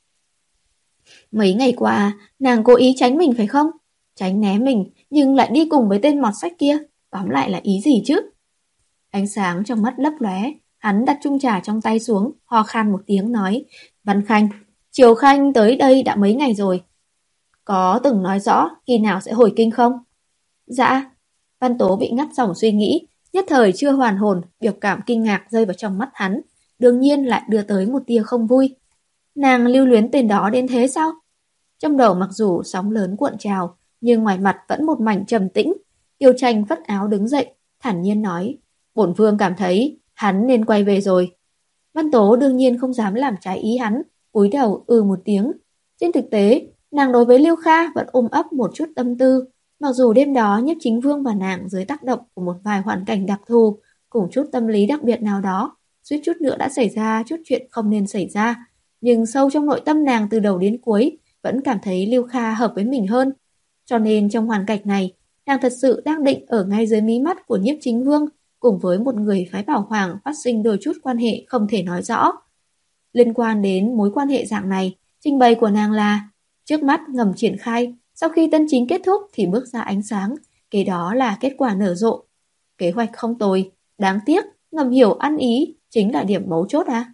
[SPEAKER 1] Mấy ngày qua, nàng cố ý tránh mình phải không? Tránh né mình, nhưng lại đi cùng với tên mọt sách kia, tóm lại là ý gì chứ? Ánh sáng trong mắt lấp lóe, hắn đặt chung trà trong tay xuống, ho khan một tiếng nói, Văn Khanh, Triều Khanh tới đây đã mấy ngày rồi. Có từng nói rõ khi nào sẽ hồi kinh không? Dạ. Văn Tố bị ngắt dòng suy nghĩ, nhất thời chưa hoàn hồn, biểu cảm kinh ngạc rơi vào trong mắt hắn, đương nhiên lại đưa tới một tia không vui. Nàng lưu luyến tên đó đến thế sao? Trong đầu mặc dù sóng lớn cuộn trào, nhưng ngoài mặt vẫn một mảnh trầm tĩnh. Tiêu Tranh vắt áo đứng dậy, thản nhiên nói, bổn vương cảm thấy hắn nên quay về rồi. Văn Tố đương nhiên không dám làm trái ý hắn, cúi đầu ừ một tiếng. Trên thực tế, nàng đối với Liêu Kha vẫn ôm ấp một chút tâm tư, mặc dù đêm đó Nhiếp Chính Vương và nàng dưới tác động của một vài hoàn cảnh đặc thù, cùng chút tâm lý đặc biệt nào đó, suýt chút nữa đã xảy ra chút chuyện không nên xảy ra, nhưng sâu trong nội tâm nàng từ đầu đến cuối vẫn cảm thấy Liêu Kha hợp với mình hơn. Cho nên trong hoàn cảnh này, nàng thật sự đang định ở ngay dưới mí mắt của Nhiếp Chính Vương, cùng với một người phái bảo hoàng phát sinh đôi chút quan hệ không thể nói rõ. Liên quan đến mối quan hệ dạng này, trình bày của nàng là trước mắt ngầm triển khai, sau khi tân chính kết thúc thì bước ra ánh sáng, kế đó là kết quả nở rộ. Kế hoạch không tồi, đáng tiếc, ngầm hiểu ăn ý chính là điểm mấu chốt à?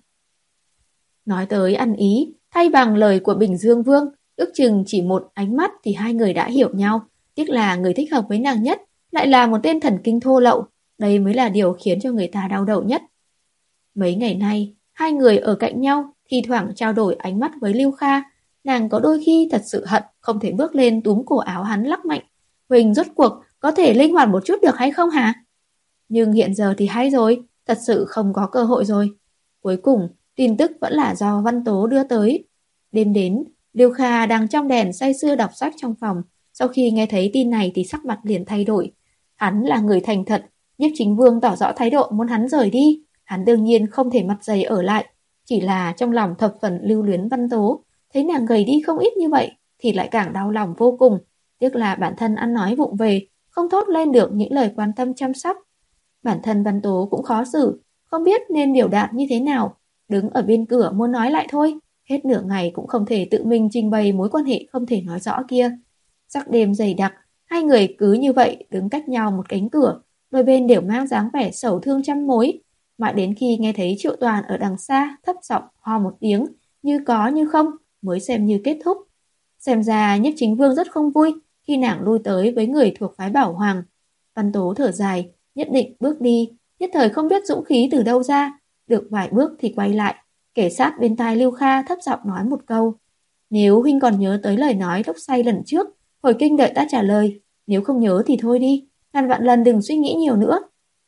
[SPEAKER 1] Nói tới ăn ý, thay bằng lời của Bình Dương Vương, ước chừng chỉ một ánh mắt thì hai người đã hiểu nhau, tiếc là người thích hợp với nàng nhất lại là một tên thần kinh thô lậu, đây mới là điều khiến cho người ta đau đầu nhất. Mấy ngày nay, hai người ở cạnh nhau, thi thoảng trao đổi ánh mắt với Lưu Kha, nàng có đôi khi thật sự hận không thể bước lên túm cổ áo hắn lắc mạnh. Huỳnh rốt cuộc có thể linh hoạt một chút được hay không hả? Nhưng hiện giờ thì hay rồi, thật sự không có cơ hội rồi. Cuối cùng, tin tức vẫn là do Văn Tố đưa tới. Đêm đến, Liêu Kha đang trong đèn say sưa đọc sách trong phòng. Sau khi nghe thấy tin này thì sắc mặt liền thay đổi. Hắn là người thành thật, Nhiếp Chính Vương tỏ rõ thái độ muốn hắn rời đi. Hắn đương nhiên không thể mặt dày ở lại. Chỉ là trong lòng thập phần lưu luyến Văn Tố, thấy nàng gầy đi không ít như vậy thì lại càng đau lòng vô cùng. Tiếc là bản thân ăn nói vụng về, không thốt lên được những lời quan tâm chăm sóc. Bản thân Văn Tố cũng khó xử, không biết nên biểu đạt như thế nào. Đứng ở bên cửa muốn nói lại thôi, hết nửa ngày cũng không thể tự mình trình bày mối quan hệ không thể nói rõ kia. Sắc đêm dày đặc, hai người cứ như vậy đứng cách nhau một cánh cửa, đôi bên đều mang dáng vẻ sầu thương trăm mối. Mãi đến khi nghe thấy Triệu Toàn ở đằng xa thấp giọng ho một tiếng, như có như không, mới xem như kết thúc. Xem ra Nhiếp Chính Vương rất không vui khi nàng lui tới với người thuộc phái Bảo Hoàng. Văn Tố thở dài, nhất định bước đi, nhất thời không biết dũng khí từ đâu ra. Được vài bước thì quay lại, kể sát bên tai Lưu Kha thấp giọng nói một câu. Nếu huynh còn nhớ tới lời nói lúc say lần trước, hồi kinh đợi ta trả lời. Nếu không nhớ thì thôi đi, ngàn vạn lần đừng suy nghĩ nhiều nữa.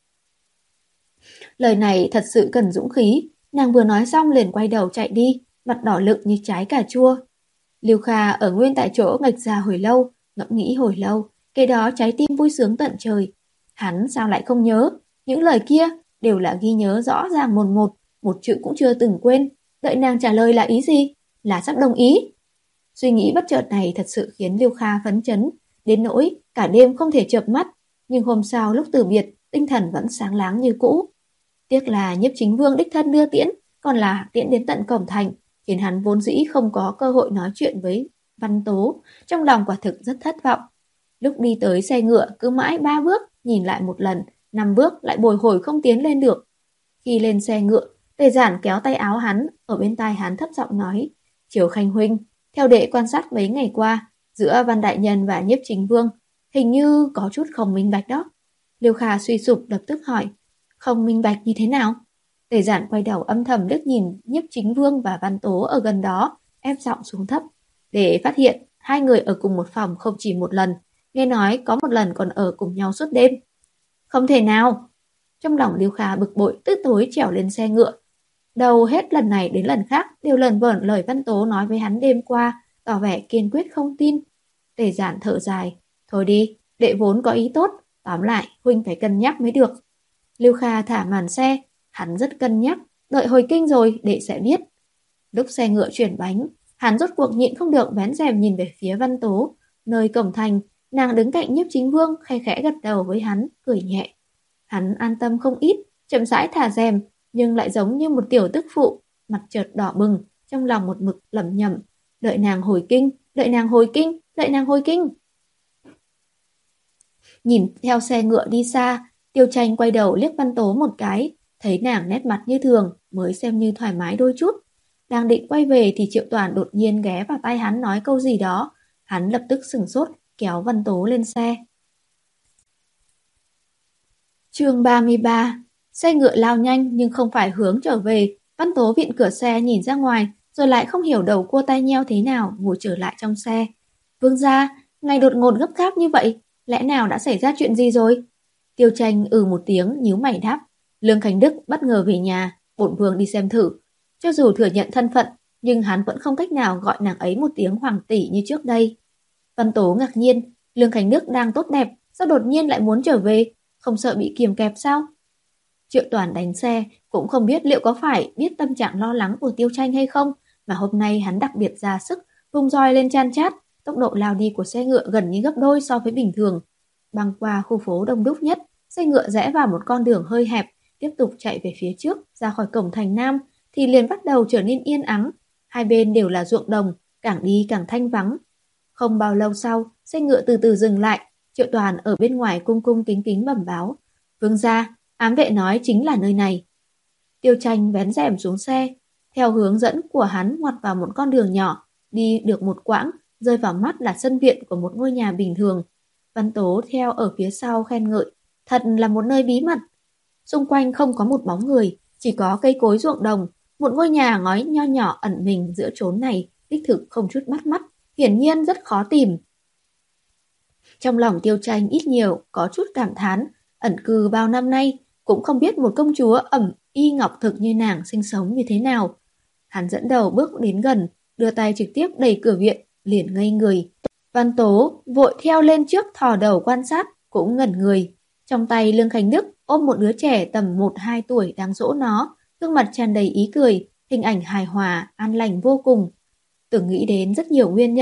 [SPEAKER 1] Lời này thật sự cần dũng khí. Nàng vừa nói xong liền quay đầu chạy đi, mặt đỏ lựng như trái cà chua. Lưu Kha ở nguyên tại chỗ ngạch ra hồi lâu, ngẫm nghĩ hồi lâu, kế đó trái tim vui sướng tận trời. Hắn sao lại không nhớ? Những lời kia đều là ghi nhớ rõ ràng một một, một chữ cũng chưa từng quên. Đợi nàng trả lời là ý gì? Là sắp đồng ý. Suy nghĩ bất chợt này thật sự khiến Lưu Kha phấn chấn, đến nỗi cả đêm không thể chợp mắt. Nhưng hôm sau lúc từ biệt, tinh thần vẫn sáng láng như cũ. Tiếc là Nhiếp Chính Vương đích thân đưa tiễn, còn là tiễn đến tận cổng thành, khiến hắn vốn dĩ không có cơ hội nói chuyện với Văn Tố, trong lòng quả thực rất thất vọng. Lúc đi tới xe ngựa cứ mãi ba bước, nhìn lại một lần, năm bước lại bồi hồi không tiến lên được. Khi lên xe ngựa, Tề Giản kéo tay áo hắn, ở bên tai hắn thấp giọng nói, Triều Khanh huynh, theo đệ quan sát mấy ngày qua, giữa Văn Đại Nhân và Nhiếp Chính Vương, hình như có chút không minh bạch đó. Liêu Kha suy sụp lập tức hỏi, không minh bạch như thế nào? Tề Giản quay đầu âm thầm liếc nhìn Nhiếp Chính Vương và Văn Tố ở gần đó, ép giọng xuống thấp, để phát hiện hai người ở cùng một phòng không chỉ một lần, nghe nói có một lần còn ở cùng nhau suốt đêm. Không thể nào! Trong lòng Liêu Kha bực bội tức tối trèo lên xe ngựa. Đầu hết lần này đến lần khác đều lần vởn lời Văn Tố nói với hắn đêm qua, tỏ vẻ kiên quyết không tin. Tề Giản thở dài, thôi đi, đệ vốn có ý tốt, tóm lại huynh phải cân nhắc mới được. Liêu Kha thả màn xe, hắn rất cân nhắc, đợi hồi kinh rồi đệ sẽ biết. Lúc xe ngựa chuyển bánh, hắn rốt cuộc nhịn không được vén rèm nhìn về phía Văn Tố, nơi cổng thành, nàng đứng cạnh Nhiếp Chính Vương khe khẽ gật đầu với hắn, cười nhẹ. Hắn an tâm không ít, chậm rãi thả rèm, nhưng lại giống như một tiểu tức phụ, mặt chợt đỏ bừng, trong lòng một mực lẩm nhẩm, đợi nàng hồi kinh, đợi nàng hồi kinh, đợi nàng hồi kinh. Nhìn theo xe ngựa đi xa, Tiêu Tranh quay đầu liếc Văn Tố một cái, thấy nàng nét mặt như thường, mới xem như thoải mái đôi chút. Đang định quay về thì Triệu Toàn đột nhiên ghé vào tai hắn nói câu gì đó, hắn lập tức sửng sốt, kéo Văn Tố lên xe. Chương ba mươi ba. Xe ngựa lao nhanh nhưng không phải hướng trở về. Văn Tố vịn cửa xe nhìn ra ngoài, rồi lại không hiểu đầu cua tai nheo thế nào, ngồi trở lại trong xe. Vương gia, ngày đột ngột gấp gáp như vậy, lẽ nào đã xảy ra chuyện gì rồi? Tiêu Tranh ừ một tiếng, nhíu mày đáp. Lương Khánh Đức bất ngờ về nhà, bổn vương đi xem thử. Cho dù thừa nhận thân phận, nhưng hắn vẫn không cách nào gọi nàng ấy một tiếng hoàng tỷ như trước đây. Văn Tố ngạc nhiên, Lương Khánh Đức đang tốt đẹp, sao đột nhiên lại muốn trở về? Không sợ bị kiềm kẹp sao? Triệu Toàn đánh xe, cũng không biết liệu có phải biết tâm trạng lo lắng của Tiêu Tranh hay không, mà hôm nay hắn đặc biệt ra sức, vung roi lên chan chát, tốc độ lao đi của xe ngựa gần như gấp đôi so với bình thường. Băng qua khu phố đông đúc nhất, xe ngựa rẽ vào một con đường hơi hẹp, tiếp tục chạy về phía trước, ra khỏi cổng thành Nam, thì liền bắt đầu trở nên yên ắng. Hai bên đều là ruộng đồng, càng đi càng thanh vắng. Không bao lâu sau, xe ngựa từ từ dừng lại, Triệu Toàn ở bên ngoài cung cung kính kính bẩm báo. Vương gia, ám vệ nói chính là nơi này. Tiêu Tranh vén rèm xuống xe, theo hướng dẫn của hắn ngoặt vào một con đường nhỏ, đi được một quãng, rơi vào mắt là sân viện của một ngôi nhà bình thường. Văn Tố theo ở phía sau khen ngợi, thật là một nơi bí mật. Xung quanh không có một bóng người, chỉ có cây cối ruộng đồng, một ngôi nhà ngói nho nhỏ ẩn mình giữa chốn này, đích thực không chút bắt mắt, hiển nhiên rất khó tìm. Trong lòng Tiêu Tranh ít nhiều có chút cảm thán, ẩn cư bao năm nay, cũng không biết một công chúa ẩm y ngọc thực như nàng sinh sống như thế nào. Hắn dẫn đầu bước đến gần, đưa tay trực tiếp đẩy cửa viện, liền ngây người. Văn Tố vội theo lên trước thò đầu quan sát, cũng ngẩn người. Trong tay Lương Khánh Đức ôm một đứa trẻ tầm một hai tuổi đang dỗ nó, gương mặt tràn đầy ý cười, hình ảnh hài hòa, an lành vô cùng. Tưởng nghĩ đến rất nhiều nguyên nhân,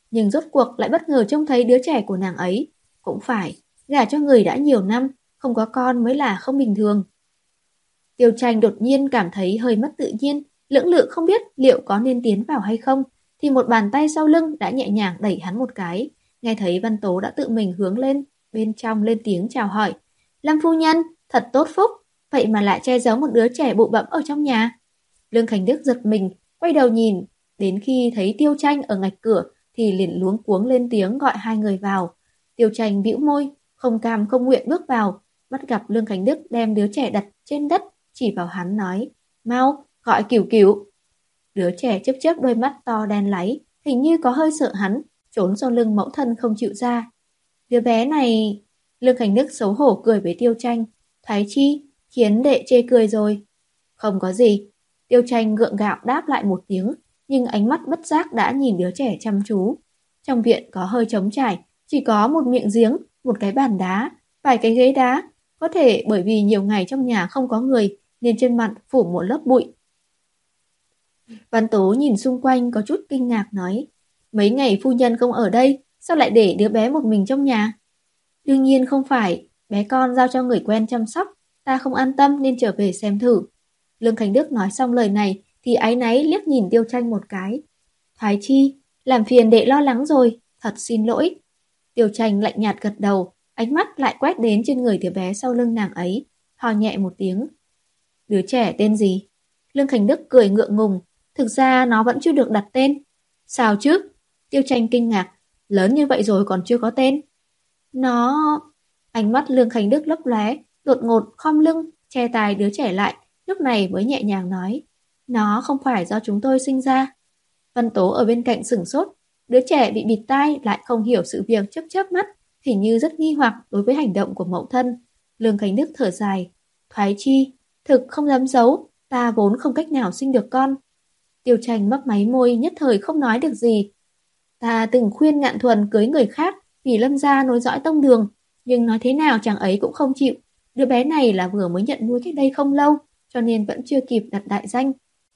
[SPEAKER 1] nhưng rốt cuộc lại bất ngờ trông thấy đứa trẻ của nàng ấy. Cũng phải, gả cho người đã nhiều năm, không có con mới là không bình thường. Tiêu Tranh đột nhiên cảm thấy hơi mất tự nhiên, lưỡng lự không biết liệu có nên tiến vào hay không, thì một bàn tay sau lưng đã nhẹ nhàng đẩy hắn một cái. Nghe thấy Văn Tố đã tự mình hướng lên, bên trong lên tiếng chào hỏi. Lâm phu nhân, thật tốt phúc, vậy mà lại che giấu một đứa trẻ bụ bẫm ở trong nhà. Lương Khánh Đức giật mình, quay đầu nhìn, đến khi thấy Tiêu Tranh ở ngạch cửa thì liền luống cuống lên tiếng gọi hai người vào. Tiêu Tranh bĩu môi, không cam không nguyện bước vào, bắt gặp Lương Khánh Đức đem đứa trẻ đặt trên đất, chỉ vào hắn nói, mau, gọi Cửu Cửu. Đứa trẻ chớp chớp đôi mắt to đen láy, hình như có hơi sợ hắn, trốn sau lưng mẫu thân không chịu ra. Đứa bé này... Lương Khánh Đức xấu hổ cười với Tiêu Tranh. Thái chi, khiến đệ chê cười rồi. Không có gì. Tiêu Tranh gượng gạo đáp lại một tiếng, nhưng ánh mắt bất giác đã nhìn đứa trẻ chăm chú. Trong viện có hơi trống trải, chỉ có một miệng giếng, một cái bàn đá, vài cái ghế đá. Có thể bởi vì nhiều ngày trong nhà không có người, nên trên mặt phủ một lớp bụi. Văn Tố nhìn xung quanh có chút kinh ngạc nói, mấy ngày phu nhân không ở đây, sao lại để đứa bé một mình trong nhà? Đương nhiên không phải, bé con giao cho người quen chăm sóc, ta không an tâm nên trở về xem thử. Lương Khánh Đức nói xong lời này thì áy náy liếc nhìn Tiêu Tranh một cái. Thoái chi, làm phiền đệ lo lắng rồi, thật xin lỗi. Tiêu Tranh lạnh nhạt gật đầu, ánh mắt lại quét đến trên người đứa bé sau lưng nàng ấy, hò nhẹ một tiếng. Đứa trẻ tên gì? Lương Khánh Đức cười ngượng ngùng, thực ra nó vẫn chưa được đặt tên. Sao chứ? Tiêu Tranh kinh ngạc, lớn như vậy rồi còn chưa có tên. Nó... Ánh mắt Lương Khánh Đức lấp lóe, đột ngột khom lưng, che tai đứa trẻ lại, lúc này mới nhẹ nhàng nói. Nó không phải do chúng tôi sinh ra. Văn Tố ở bên cạnh sửng sốt, đứa trẻ bị bịt tai lại không hiểu sự việc chớp chớp mắt, hình như rất nghi hoặc đối với hành động của mẫu thân. Lương Khánh Đức thở dài. Thoái chi, thực không dám giấu, ta vốn không cách nào sinh được con. Tiêu Tranh mấp máy môi nhất thời không nói được gì. Ta từng khuyên Ngạn Thuần cưới người khác vì Lâm gia nối dõi tông đường, nhưng nói thế nào chàng ấy cũng không chịu. Đứa bé này là vừa mới nhận nuôi cách đây không lâu, cho nên vẫn chưa kịp đặt đại danh.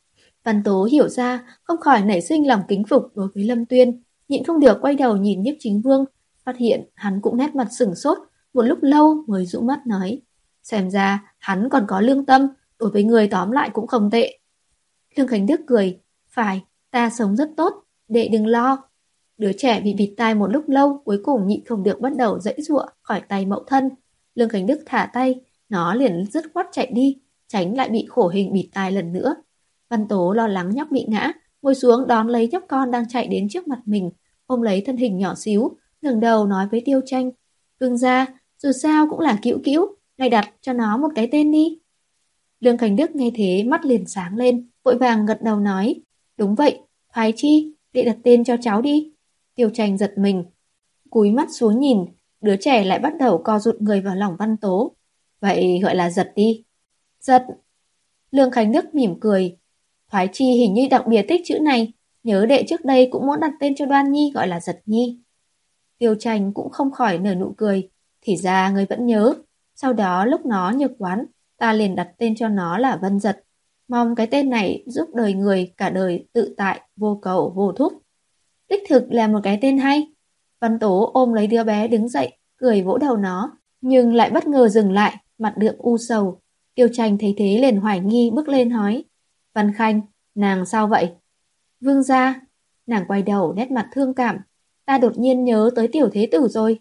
[SPEAKER 1] Văn Tố hiểu ra, không khỏi nảy sinh lòng kính phục đối với Lâm Tuyên, nhịn không được quay đầu nhìn Nhiếp Chính Vương, phát hiện hắn cũng nét mặt sửng sốt, một lúc lâu mới rũ mắt nói. Xem ra hắn còn có lương tâm, đối với người tóm lại cũng không tệ. Lương Khánh Đức cười, phải, ta sống rất tốt, đệ đừng lo. Đứa trẻ bị bịt tai một lúc lâu, cuối cùng nhịn không được bắt đầu giãy giụa khỏi tay mẫu thân. Lương Khánh Đức thả tay, nó liền dứt khoát chạy đi, tránh lại bị khổ hình bịt tai lần nữa. Văn Tố lo lắng nhóc bị ngã, ngồi xuống đón lấy nhóc con đang chạy đến trước mặt mình, ôm lấy thân hình nhỏ xíu, ngẩng đầu nói với Tiêu Tranh. Vương gia, dù sao cũng là Cữu Cữu, ngài đặt cho nó một cái tên đi. Lương Khánh Đức nghe thế mắt liền sáng lên, vội vàng gật đầu nói. Đúng vậy, Thoái chi, đệ đặt tên cho cháu đi. Tiêu Tranh giật mình, cúi mắt xuống nhìn, đứa trẻ lại bắt đầu co rụt người vào lòng Văn Tố. Vậy gọi là Giật đi. Giật. Lương Khánh Đức mỉm cười. Thoái chi hình như đặc biệt thích chữ này, nhớ đệ trước đây cũng muốn đặt tên cho Đoan Nhi gọi là Giật Nhi. Tiêu Tranh cũng không khỏi nở nụ cười. Thì ra ngươi vẫn nhớ. Sau đó lúc nó nhược quán, ta liền đặt tên cho nó là Vân Giật. Mong cái tên này giúp đời người cả đời tự tại, vô cầu, vô thúc. Đích thực là một cái tên hay. Văn Tố ôm lấy đứa bé đứng dậy, cười vỗ đầu nó, nhưng lại bất ngờ dừng lại, mặt đượm u sầu. Tiêu Tranh thấy thế liền hoài nghi bước lên nói. Văn Khanh, nàng sao vậy? Vương gia. Nàng quay đầu nét mặt thương cảm. Ta đột nhiên nhớ tới tiểu thế tử rồi.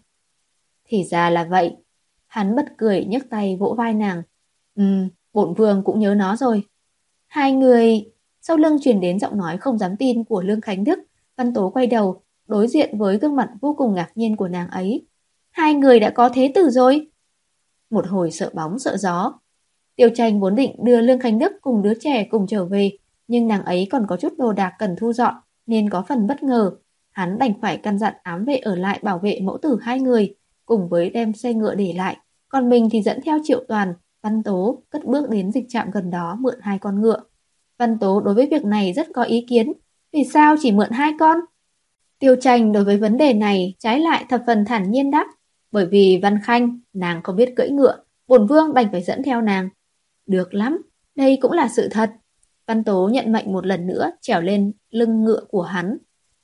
[SPEAKER 1] Thì ra là vậy. Hắn bật cười nhấc tay vỗ vai nàng. Ừm, bổn vương cũng nhớ nó rồi. Hai người... Sau lưng truyền đến giọng nói không dám tin của Lương Khánh Đức. Văn Tố quay đầu, đối diện với gương mặt vô cùng ngạc nhiên của nàng ấy. Hai người đã có thế tử rồi. Một hồi sợ bóng sợ gió. Tiêu Tranh vốn định đưa Lương Khánh Đức cùng đứa trẻ cùng trở về, nhưng nàng ấy còn có chút đồ đạc cần thu dọn, nên có phần bất ngờ. Hắn đành phải căn dặn ám vệ ở lại bảo vệ mẫu tử hai người, cùng với đem xe ngựa để lại. Còn mình thì dẫn theo Triệu Toàn, Văn Tố cất bước đến dịch trạm gần đó mượn hai con ngựa. Văn Tố đối với việc này rất có ý kiến. Vì sao chỉ mượn hai con? Tiêu Tranh đối với vấn đề này trái lại thập phần thản nhiên đáp. Bởi vì Văn Khanh, nàng không biết cưỡi ngựa, bổn vương đành phải dẫn theo nàng. Được lắm, đây cũng là sự thật. Văn Tố nhận mệnh một lần nữa trèo lên lưng ngựa của hắn.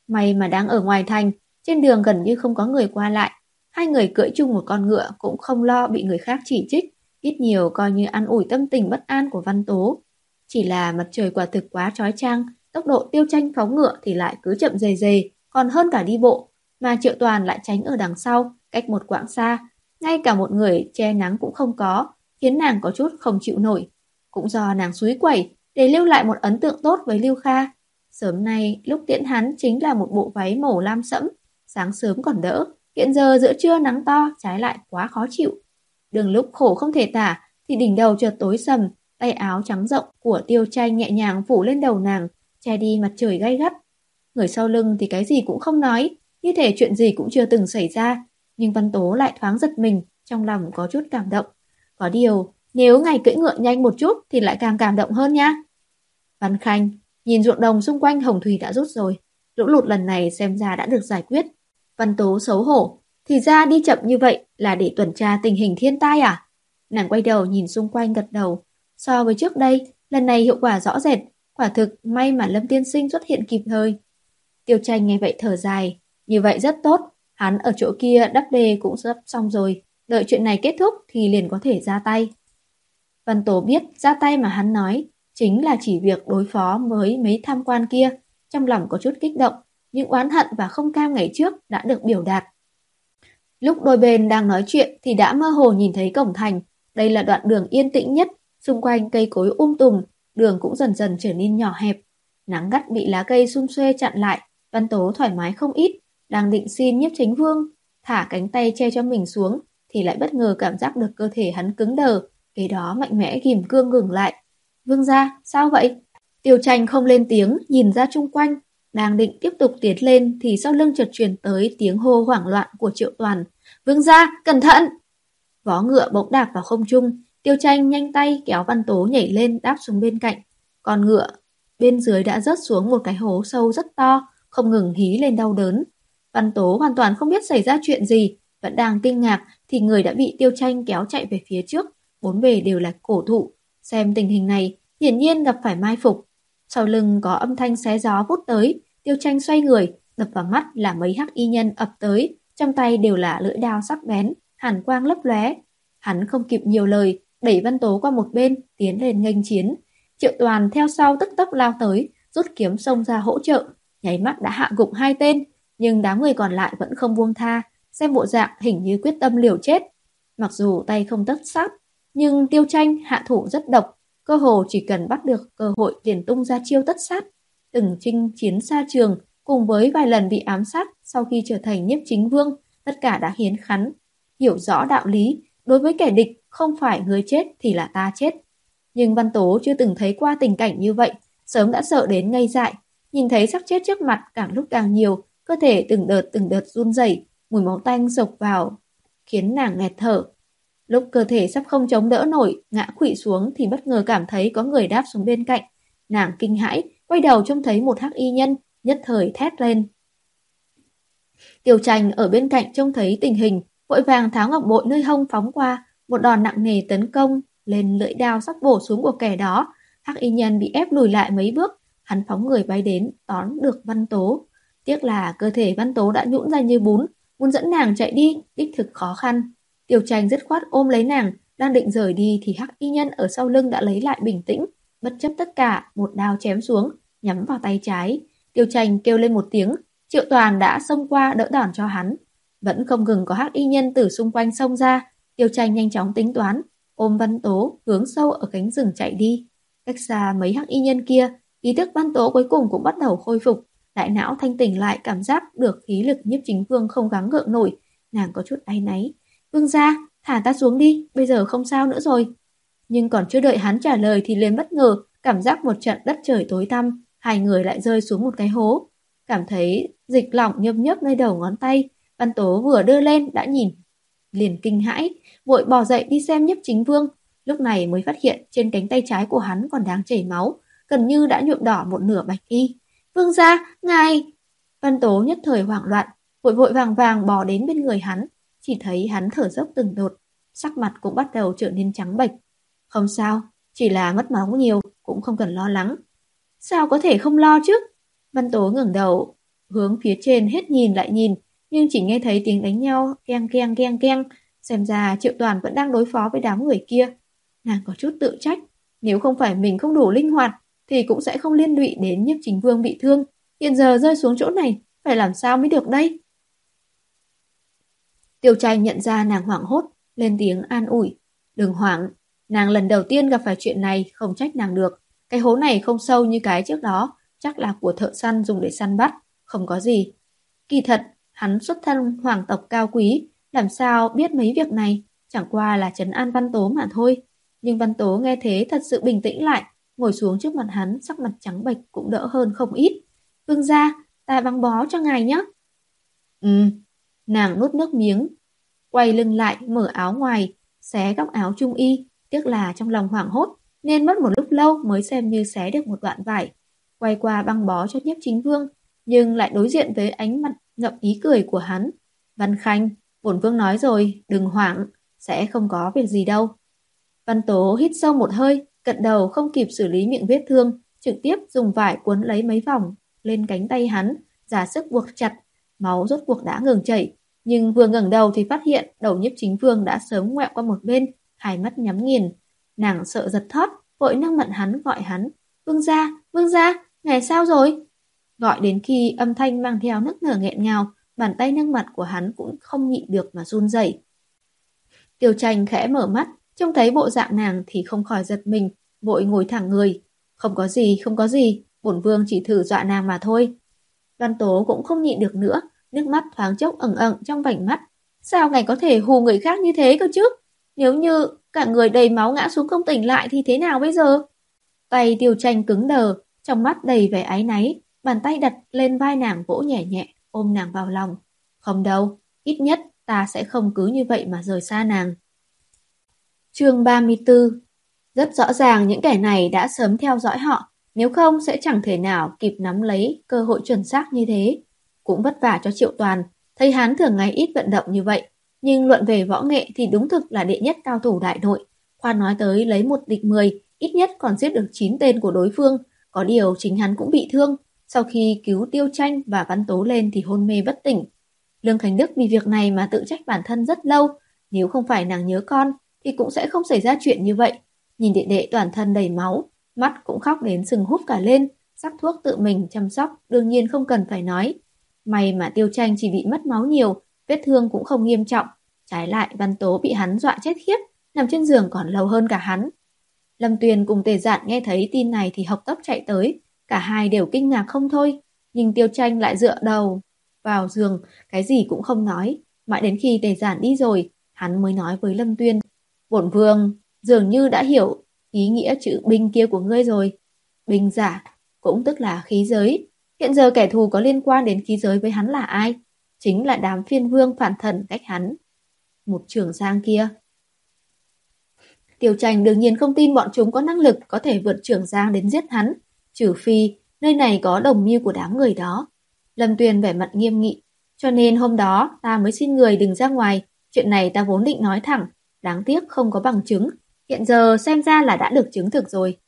[SPEAKER 1] May mà đang ở ngoài thành, trên đường gần như không có người qua lại. Hai người cưỡi chung một con ngựa cũng không lo bị người khác chỉ trích, ít nhiều coi như an ủi tâm tình bất an của Văn Tố. Chỉ là mặt trời quả thực quá chói chang, tốc độ Tiêu Tranh phóng ngựa thì lại cứ chậm rề rề, còn hơn cả đi bộ, mà Triệu Toàn lại tránh ở đằng sau, cách một quãng xa. Ngay cả một người che nắng cũng không có, khiến nàng có chút không chịu nổi. Cũng do nàng xúi quẩy để lưu lại một ấn tượng tốt với Lưu Kha. Sớm nay, lúc tiễn hắn chính là một bộ váy màu lam sẫm, sáng sớm còn đỡ, hiện giờ giữa trưa nắng to trái lại quá khó chịu. Đường lúc khổ không thể tả thì đỉnh đầu chợt tối sầm, tay áo trắng rộng của Tiêu Tranh nhẹ nhàng phủ lên đầu nàng, che đi mặt trời gay gắt. Người sau lưng thì cái gì cũng không nói, như thể chuyện gì cũng chưa từng xảy ra, nhưng Văn Tố lại thoáng giật mình, trong lòng có chút cảm động. Có điều, nếu ngài cưỡi ngựa nhanh một chút thì lại càng cảm động hơn nha. Văn Khanh, nhìn ruộng đồng xung quanh hồng thủy đã rút rồi, lũ lụt lần này xem ra đã được giải quyết. Văn Tố xấu hổ, thì ra đi chậm như vậy là để tuần tra tình hình thiên tai à? Nàng quay đầu nhìn xung quanh gật đầu. So với trước đây, lần này hiệu quả rõ rệt, quả thực may mà Lâm Tiên Sinh xuất hiện kịp thời. Tiêu Tranh nghe vậy thở dài, như vậy rất tốt, hắn ở chỗ kia đắp đê cũng sắp xong rồi, đợi chuyện này kết thúc thì liền có thể ra tay. Văn Tố biết ra tay mà hắn nói chính là chỉ việc đối phó với mấy tham quan kia, trong lòng có chút kích động, nhưng oán hận và không cam ngày trước đã được biểu đạt. Lúc đôi bên đang nói chuyện thì đã mơ hồ nhìn thấy cổng thành, đây là đoạn đường yên tĩnh nhất, xung quanh cây cối um tùm, đường cũng dần dần trở nên nhỏ hẹp. Nắng gắt bị lá cây sum xuê chặn lại, Văn Tố thoải mái không ít, đang định xin Nhiếp Chánh Vương thả cánh tay che cho mình xuống thì lại bất ngờ cảm giác được cơ thể hắn cứng đờ, kế đó mạnh mẽ ghim cương ngừng lại. Vương gia, sao vậy? Tiêu Tranh không lên tiếng, nhìn ra chung quanh, đang định tiếp tục tiến lên thì sau lưng chợt truyền tới tiếng hô hoảng loạn của Triệu Toàn. Vương gia, cẩn thận! Vó ngựa bỗng đạp vào không trung, Tiêu Tranh nhanh tay kéo Văn Tố nhảy lên đáp xuống bên cạnh. Con ngựa bên dưới đã rớt xuống một cái hố sâu rất to, không ngừng hí lên đau đớn. Văn Tố hoàn toàn không biết xảy ra chuyện gì, vẫn đang kinh ngạc thì người đã bị Tiêu Tranh kéo chạy về phía trước, bốn bề đều là cổ thụ. Xem tình hình này, hiển nhiên gặp phải mai phục. Sau lưng có âm thanh xé gió vút tới, Tiêu Tranh xoay người, đập vào mắt là mấy hắc y nhân ập tới, trong tay đều là lưỡi đao sắc bén, hàn quang lấp lóe. Hắn không kịp nhiều lời, đẩy Văn Tố qua một bên, tiến lên nghênh chiến. Triệu Toàn theo sau tức tốc lao tới, rút kiếm xông ra hỗ trợ, nháy mắt đã hạ gục hai tên, nhưng đám người còn lại vẫn không buông tha, xem bộ dạng hình như quyết tâm liều chết. Mặc dù tay không tất sát, nhưng Tiêu Tranh hạ thủ rất độc, cơ hồ chỉ cần bắt được cơ hội liền tung ra chiêu tất sát. Từng chinh chiến xa trường, cùng với vài lần bị ám sát sau khi trở thành Nhiếp Chính Vương, tất cả đã hiến khắn, hiểu rõ đạo lý, đối với kẻ địch không phải người chết thì là ta chết. Nhưng Văn Tố chưa từng thấy qua tình cảnh như vậy, sớm đã sợ đến ngây dại, nhìn thấy xác chết trước mặt càng lúc càng nhiều, cơ thể từng đợt từng đợt run rẩy, mùi máu tanh xộc vào, khiến nàng nghẹt thở. Lúc cơ thể sắp không chống đỡ nổi, ngã khuỵu xuống thì bất ngờ cảm thấy có người đáp xuống bên cạnh. Nàng kinh hãi, quay đầu trông thấy một hắc y nhân, nhất thời thét lên. Tiêu Tranh ở bên cạnh trông thấy tình hình, vội vàng tháo ngọc bội nơi hông phóng qua, một đòn nặng nề tấn công lên lưỡi đao sắc bổ xuống của kẻ đó. Hắc y nhân bị ép lùi lại mấy bước, hắn phóng người bay đến đón được Văn Tố. Tiếc là cơ thể Văn Tố đã nhũn ra như bún, muốn dẫn nàng chạy đi đích thực khó khăn. Tiêu Tranh dứt khoát ôm lấy nàng, đang định rời đi thì hắc y nhân ở sau lưng đã lấy lại bình tĩnh, bất chấp tất cả, một đao chém xuống, nhắm vào tay trái. Tiêu Tranh kêu lên một tiếng, Triệu Toàn đã xông qua đỡ đòn cho hắn. Vẫn không ngừng có hắc y nhân từ xung quanh xông ra, Tiêu Tranh nhanh chóng tính toán, ôm Văn Tố hướng sâu ở cánh rừng chạy đi. Cách xa mấy hắc y nhân kia, ý thức Văn Tố cuối cùng cũng bắt đầu khôi phục, đại não thanh tỉnh lại, cảm giác được khí lực Nhiếp Chính Vương không gắng gượng nổi, nàng có chút áy náy. Vương gia, thả ta xuống đi, bây giờ không sao nữa rồi. Nhưng còn chưa đợi hắn trả lời thì liền bất ngờ, cảm giác một trận đất trời tối tăm, hai người lại rơi xuống một cái hố. Cảm thấy dịch lỏng nhấp nhấp nơi đầu ngón tay, Văn Tố vừa đưa lên đã nhìn, liền kinh hãi, vội bò dậy đi xem Nhiếp Chính Vương. Lúc này mới phát hiện trên cánh tay trái của hắn còn đang chảy máu, gần như đã nhuộm đỏ một nửa bạch y. Vương gia, ngài! Văn Tố nhất thời hoảng loạn, vội vội vàng vàng bò đến bên người hắn, chỉ thấy hắn thở dốc từng đột, sắc mặt cũng bắt đầu trở nên trắng bệch. Không sao, chỉ là mất máu nhiều, cũng không cần lo lắng. Sao có thể không lo chứ? Văn Tố ngẩng đầu, hướng phía trên hết nhìn lại nhìn, nhưng chỉ nghe thấy tiếng đánh nhau keng keng keng keng. Xem ra Triệu Toàn vẫn đang đối phó với đám người kia. Nàng có chút tự trách, nếu không phải mình không đủ linh hoạt thì cũng sẽ không liên lụy đến Nhiếp Chính Vương bị thương. Hiện giờ rơi xuống chỗ này, phải làm sao mới được đây? Tiêu Tranh nhận ra nàng hoảng hốt, lên tiếng an ủi. Đừng hoảng, nàng lần đầu tiên gặp phải chuyện này, không trách nàng được. Cái hố này không sâu như cái trước đó, chắc là của thợ săn dùng để săn bắt, không có gì. Kỳ thật, hắn xuất thân hoàng tộc cao quý, làm sao biết mấy việc này, chẳng qua là trấn an Văn Tố mà thôi. Nhưng Văn Tố nghe thế thật sự bình tĩnh lại, ngồi xuống trước mặt hắn, sắc mặt trắng bệch cũng đỡ hơn không ít. Vương gia, ta băng bó cho ngài nhé. Ừ, nàng nuốt nước miếng, quay lưng lại mở áo ngoài, xé góc áo trung y, tiếc là trong lòng hoảng hốt, nên mất một lúc lâu mới xem như xé được một đoạn vải. Quay qua băng bó cho Nhiếp Chính Vương, nhưng lại đối diện với ánh mặt ngậm ý cười của hắn. Văn Khanh, bổn vương nói rồi, đừng hoảng, sẽ không có việc gì đâu. Văn Tố hít sâu một hơi, cận đầu không kịp xử lý miệng vết thương, trực tiếp dùng vải cuốn lấy mấy vòng lên cánh tay hắn, giả sức buộc chặt. Máu rốt cuộc đã ngừng chảy, nhưng vừa ngẩng đầu thì phát hiện đầu Nhiếp Chính Vương đã sớm ngoẹo qua một bên, hai mắt nhắm nghiền. Nàng sợ giật thót, vội nâng mặt hắn gọi hắn. Vương gia, vương gia, ngài sao rồi? Gọi đến khi âm thanh mang theo nức nở nghẹn ngào, bàn tay nâng mặt của hắn cũng không nhịn được mà run rẩy. Tiêu Tranh khẽ mở mắt, trông thấy bộ dạng nàng thì không khỏi giật mình, vội ngồi thẳng người. Không có gì, không có gì, bổn vương chỉ thử dọa nàng mà thôi. Văn Tố cũng không nhịn được nữa, nước mắt thoáng chốc ẩn ẩn trong vành mắt. Sao ngài có thể hù người khác như thế cơ chứ? Nếu như cả người đầy máu ngã xuống không tỉnh lại thì thế nào bây giờ? Tay Tiêu Tranh cứng đờ, trong mắt đầy vẻ áy náy, bàn tay đặt lên vai nàng vỗ nhẹ nhẹ, ôm nàng vào lòng. Không đâu, ít nhất ta sẽ không cứ như vậy mà rời xa nàng. Chương ba mươi tư. Rất rõ ràng những kẻ này đã sớm theo dõi họ, nếu không sẽ chẳng thể nào kịp nắm lấy cơ hội chuẩn xác như thế. Cũng vất vả cho Triệu Toàn, thấy hắn thường ngày ít vận động như vậy, nhưng luận về võ nghệ thì đúng thực là đệ nhất cao thủ đại nội. Khoan nói tới lấy một địch mười, ít nhất còn giết được chín tên của đối phương, có điều chính hắn cũng bị thương. Sau khi cứu Tiêu Tranh và Văn Tố lên thì hôn mê bất tỉnh. Lương Khánh Đức vì việc này mà tự trách bản thân rất lâu, nếu không phải nàng nhớ con thì cũng sẽ không xảy ra chuyện như vậy. Nhìn đệ đệ toàn thân đầy máu, mắt cũng khóc đến sừng húp cả lên, sắc thuốc tự mình chăm sóc đương nhiên không cần phải nói. May mà Tiêu Tranh chỉ bị mất máu nhiều, vết thương cũng không nghiêm trọng. Trái lại Văn Tố bị hắn dọa chết khiếp, nằm trên giường còn lâu hơn cả hắn. Lâm Tuyền cùng Tề Dạn nghe thấy tin này thì hộc tốc chạy tới, cả hai đều kinh ngạc không thôi. Nhưng Tiêu Tranh lại dựa đầu vào giường, cái gì cũng không nói. Mãi đến khi Tề Dạn đi rồi, hắn mới nói với Lâm Tuyền. Bổn vương dường như đã hiểu ý nghĩa chữ binh kia của ngươi rồi. Binh giả, cũng tức là khí giới. Hiện giờ kẻ thù có liên quan đến khí giới với hắn là ai? Chính là đám phiên vương phản thần cách hắn một trưởng giang kia. Tiêu Tranh đương nhiên không tin bọn chúng có năng lực có thể vượt trưởng giang đến giết hắn, trừ phi nơi này có đồng mưu của đám người đó. Lâm Tuyền vẻ mặt nghiêm nghị, cho nên hôm đó ta mới xin người đừng ra ngoài, chuyện này ta vốn định nói thẳng, đáng tiếc không có bằng chứng, hiện giờ xem ra là đã được chứng thực rồi.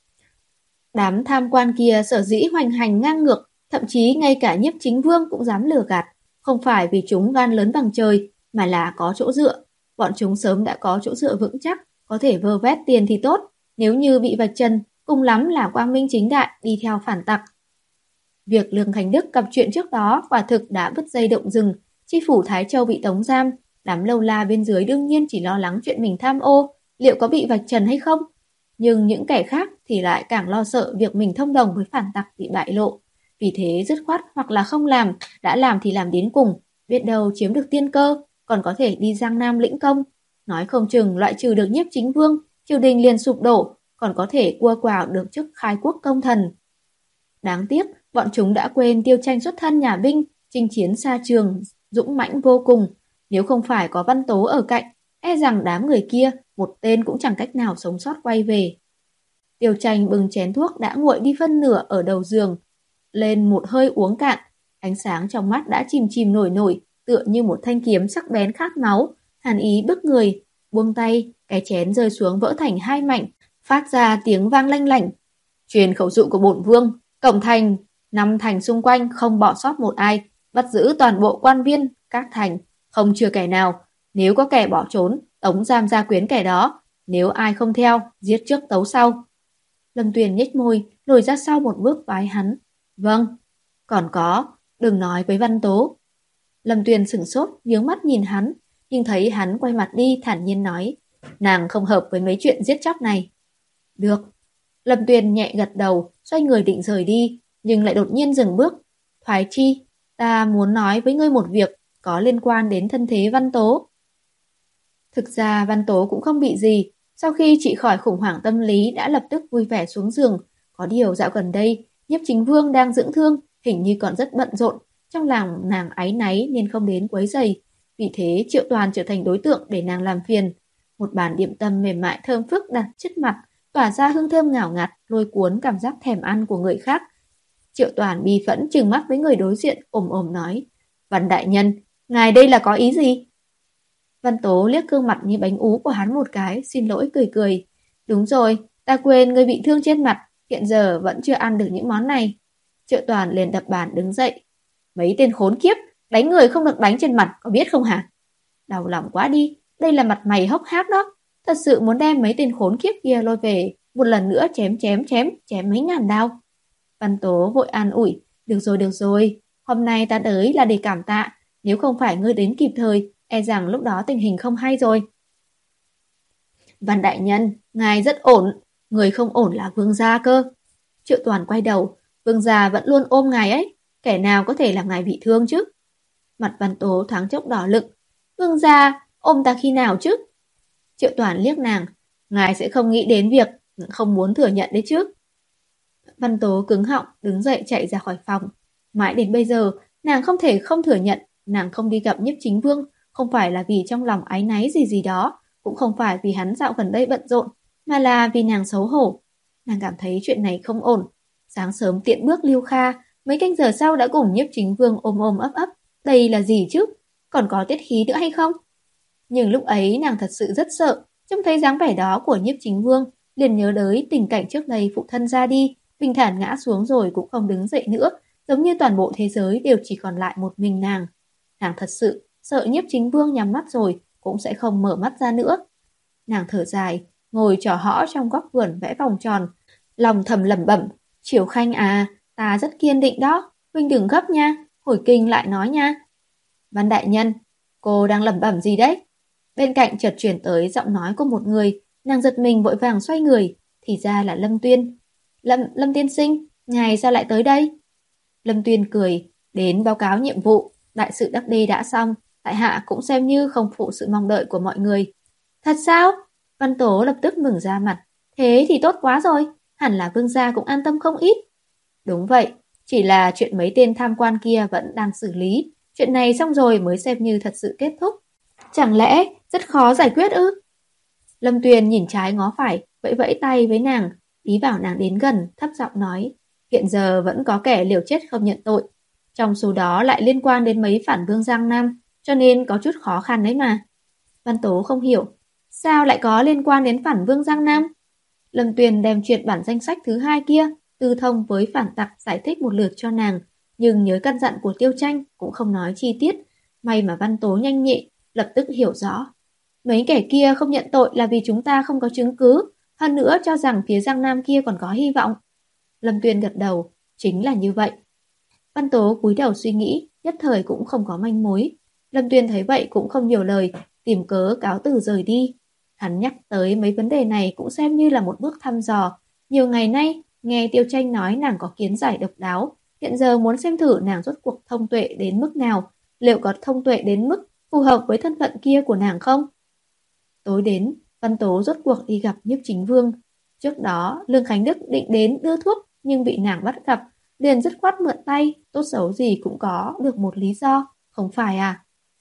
[SPEAKER 1] Đám tham quan kia sở dĩ hoành hành ngang ngược, thậm chí ngay cả Nhiếp Chính Vương cũng dám lừa gạt, không phải vì chúng gan lớn bằng trời, mà là có chỗ dựa. Bọn chúng sớm đã có chỗ dựa vững chắc, có thể vơ vét tiền thì tốt, nếu như bị vạch trần, cùng lắm là quang minh chính đại đi theo phản tặc. Việc Lương Khánh Đức gặp chuyện trước đó quả thực đã bứt dây động rừng, chi phủ Thái Châu bị tống giam, đám lâu la bên dưới đương nhiên chỉ lo lắng chuyện mình tham ô, liệu có bị vạch trần hay không. Nhưng những kẻ khác thì lại càng lo sợ việc mình thông đồng với phản tặc bị bại lộ. Vì thế dứt khoát hoặc là không làm, đã làm thì làm đến cùng, biết đâu chiếm được tiên cơ, còn có thể đi Giang Nam lĩnh công. Nói không chừng loại trừ được Nhiếp Chính Vương, triều đình liền sụp đổ, còn có thể cua quào được chức khai quốc công thần. Đáng tiếc, bọn chúng đã quên Tiêu Tranh xuất thân nhà binh, chinh chiến xa trường, dũng mãnh vô cùng. Nếu không phải có Văn Tố ở cạnh, e rằng đám người kia một tên cũng chẳng cách nào sống sót quay về. Tiêu Tranh bưng chén thuốc đã nguội đi phân nửa ở đầu giường, lên một hơi uống cạn, ánh sáng trong mắt đã chìm chìm nổi nổi, tựa như một thanh kiếm sắc bén khát máu, hàn ý bức người, buông tay, cái chén rơi xuống vỡ thành hai mảnh, phát ra tiếng vang lanh lảnh. Truyền khẩu dụ của bổn vương, cổng thành Năm thành xung quanh không bỏ sót một ai, bắt giữ toàn bộ quan viên các thành, không chừa kẻ nào. Nếu có kẻ bỏ trốn, tống giam gia quyến kẻ đó. Nếu ai không theo, giết trước tấu sau. Lâm Tuyền nhếch môi, lùi ra sau một bước vái hắn. Vâng. Còn có, đừng nói với Văn Tố. Lâm Tuyền sửng sốt, nhướng mắt nhìn hắn, nhưng thấy hắn quay mặt đi thản nhiên nói. Nàng không hợp với mấy chuyện giết chóc này. Được. Lâm Tuyền nhẹ gật đầu, xoay người định rời đi, nhưng lại đột nhiên dừng bước. Thoái Chi, ta muốn nói với ngươi một việc có liên quan đến thân thế Văn Tố. Thực ra Văn Tố cũng không bị gì, sau khi trị khỏi khủng hoảng tâm lý đã lập tức vui vẻ xuống giường. Có điều dạo gần đây, Nhiếp Chính Vương đang dưỡng thương, hình như còn rất bận rộn, trong lòng nàng áy náy nên không đến quấy rầy. Vì thế Triệu Toàn trở thành đối tượng để nàng làm phiền. Một bàn điểm tâm mềm mại thơm phức đặt trước mặt, tỏa ra hương thơm ngào ngạt, lôi cuốn cảm giác thèm ăn của người khác. Triệu Toàn bi phẫn trừng mắt với người đối diện, ồm ồm nói: Văn đại nhân, ngài đây là có ý gì? Văn Tố liếc gương mặt như bánh ú của hắn một cái, xin lỗi cười cười. Đúng rồi, ta quên ngươi bị thương trên mặt, hiện giờ vẫn chưa ăn được những món này. Triệu Toàn liền đập bàn đứng dậy. Mấy tên khốn kiếp, đánh người không được đánh trên mặt, có biết không hả? Đau lòng quá đi, đây là mặt mày hốc hác đó. Thật sự muốn đem mấy tên khốn kiếp kia lôi về, một lần nữa chém chém chém, chém mấy ngàn đao. Văn Tố vội an ủi, được rồi được rồi, hôm nay ta tới là để cảm tạ, nếu không phải ngươi đến kịp thời, e rằng lúc đó tình hình không hay rồi. Văn đại nhân, ngài rất ổn, người không ổn là Vương gia cơ. Triệu Toàn quay đầu, Vương gia vẫn luôn ôm ngài ấy, kẻ nào có thể làm ngài bị thương chứ? Mặt Văn Tố thoáng chốc đỏ lựng, Vương gia ôm ta khi nào chứ? Triệu Toàn liếc nàng, ngài sẽ không nghĩ đến việc không muốn thừa nhận đấy chứ? Văn Tố cứng họng, đứng dậy chạy ra khỏi phòng. Mãi đến bây giờ, nàng không thể không thừa nhận, nàng không đi gặp Nhiếp Chính Vương, không phải là vì trong lòng áy náy gì gì đó, cũng không phải vì hắn dạo gần đây bận rộn, mà là vì nàng xấu hổ. Nàng cảm thấy chuyện này không ổn. Sáng sớm tiện bước Lưu Kha, mấy canh giờ sau đã cùng Nhiếp Chính Vương ôm ôm ấp ấp. Đây là gì chứ? Còn có tiết khí nữa hay không? Nhưng lúc ấy nàng thật sự rất sợ, trông thấy dáng vẻ đó của Nhiếp Chính Vương, liền nhớ tới tình cảnh trước đây phụ thân ra đi, bình thản ngã xuống rồi cũng không đứng dậy nữa, giống như toàn bộ thế giới đều chỉ còn lại một mình nàng. Nàng thật sự sợ Nhiếp Chính Vương nhắm mắt rồi cũng sẽ không mở mắt ra nữa. Nàng thở dài, ngồi trò hõ trong góc vườn vẽ vòng tròn, lòng thầm lẩm bẩm, Triều Khanh à, ta rất kiên định đó, huynh đừng gấp nha, hồi kinh lại nói nha. Văn đại nhân, cô đang lẩm bẩm gì đấy? Bên cạnh chợt chuyển tới giọng nói của một người, nàng giật mình vội vàng xoay người, thì ra là Lâm Tuyên. Lâm, Lâm tiên sinh, ngài sao lại tới đây? Lâm Tuyên cười, đến báo cáo nhiệm vụ, đại sự Đắc Đê đã xong, tại hạ cũng xem như không phụ sự mong đợi của mọi người. Thật sao? Văn Tố lập tức mừng ra mặt, thế thì tốt quá rồi, hẳn là vương gia cũng an tâm không ít. Đúng vậy, chỉ là chuyện mấy tên tham quan kia vẫn đang xử lý, chuyện này xong rồi mới xem như thật sự kết thúc. Chẳng lẽ rất khó giải quyết ư? Lâm Tuyền nhìn trái ngó phải, vẫy vẫy tay với nàng, ý bảo nàng đến gần, thấp giọng nói, hiện giờ vẫn có kẻ liều chết không nhận tội. Trong số đó lại liên quan đến mấy phản vương Giang Nam, cho nên có chút khó khăn đấy mà. Văn Tố không hiểu, sao lại có liên quan đến phản vương Giang Nam? Lâm Tuyền đem chuyện bản danh sách thứ hai kia, tư thông với phản tặc giải thích một lượt cho nàng, nhưng nhớ căn dặn của Tiêu Tranh cũng không nói chi tiết. May mà Văn Tố nhanh nhạy, lập tức hiểu rõ. Mấy kẻ kia không nhận tội là vì chúng ta không có chứng cứ, hơn nữa cho rằng phía Giang Nam kia còn có hy vọng. Lâm Tuyên gật đầu, chính là như vậy. Văn Tố cúi đầu suy nghĩ, nhất thời cũng không có manh mối. Lâm Tuyên thấy vậy cũng không nhiều lời, tìm cớ cáo từ rời đi. Hắn nhắc tới mấy vấn đề này cũng xem như là một bước thăm dò. Nhiều ngày nay, nghe Tiêu Tranh nói nàng có kiến giải độc đáo, hiện giờ muốn xem thử nàng rốt cuộc thông tuệ đến mức nào, liệu có thông tuệ đến mức phù hợp với thân phận kia của nàng không? Tối đến, Văn Tố rốt cuộc đi gặp Nhiếp Chính Vương. Trước đó, Lương Khánh Đức định đến đưa thuốc nhưng bị nàng bắt gặp, liền dứt khoát mượn tay, tốt xấu gì cũng có được một lý do, không phải à?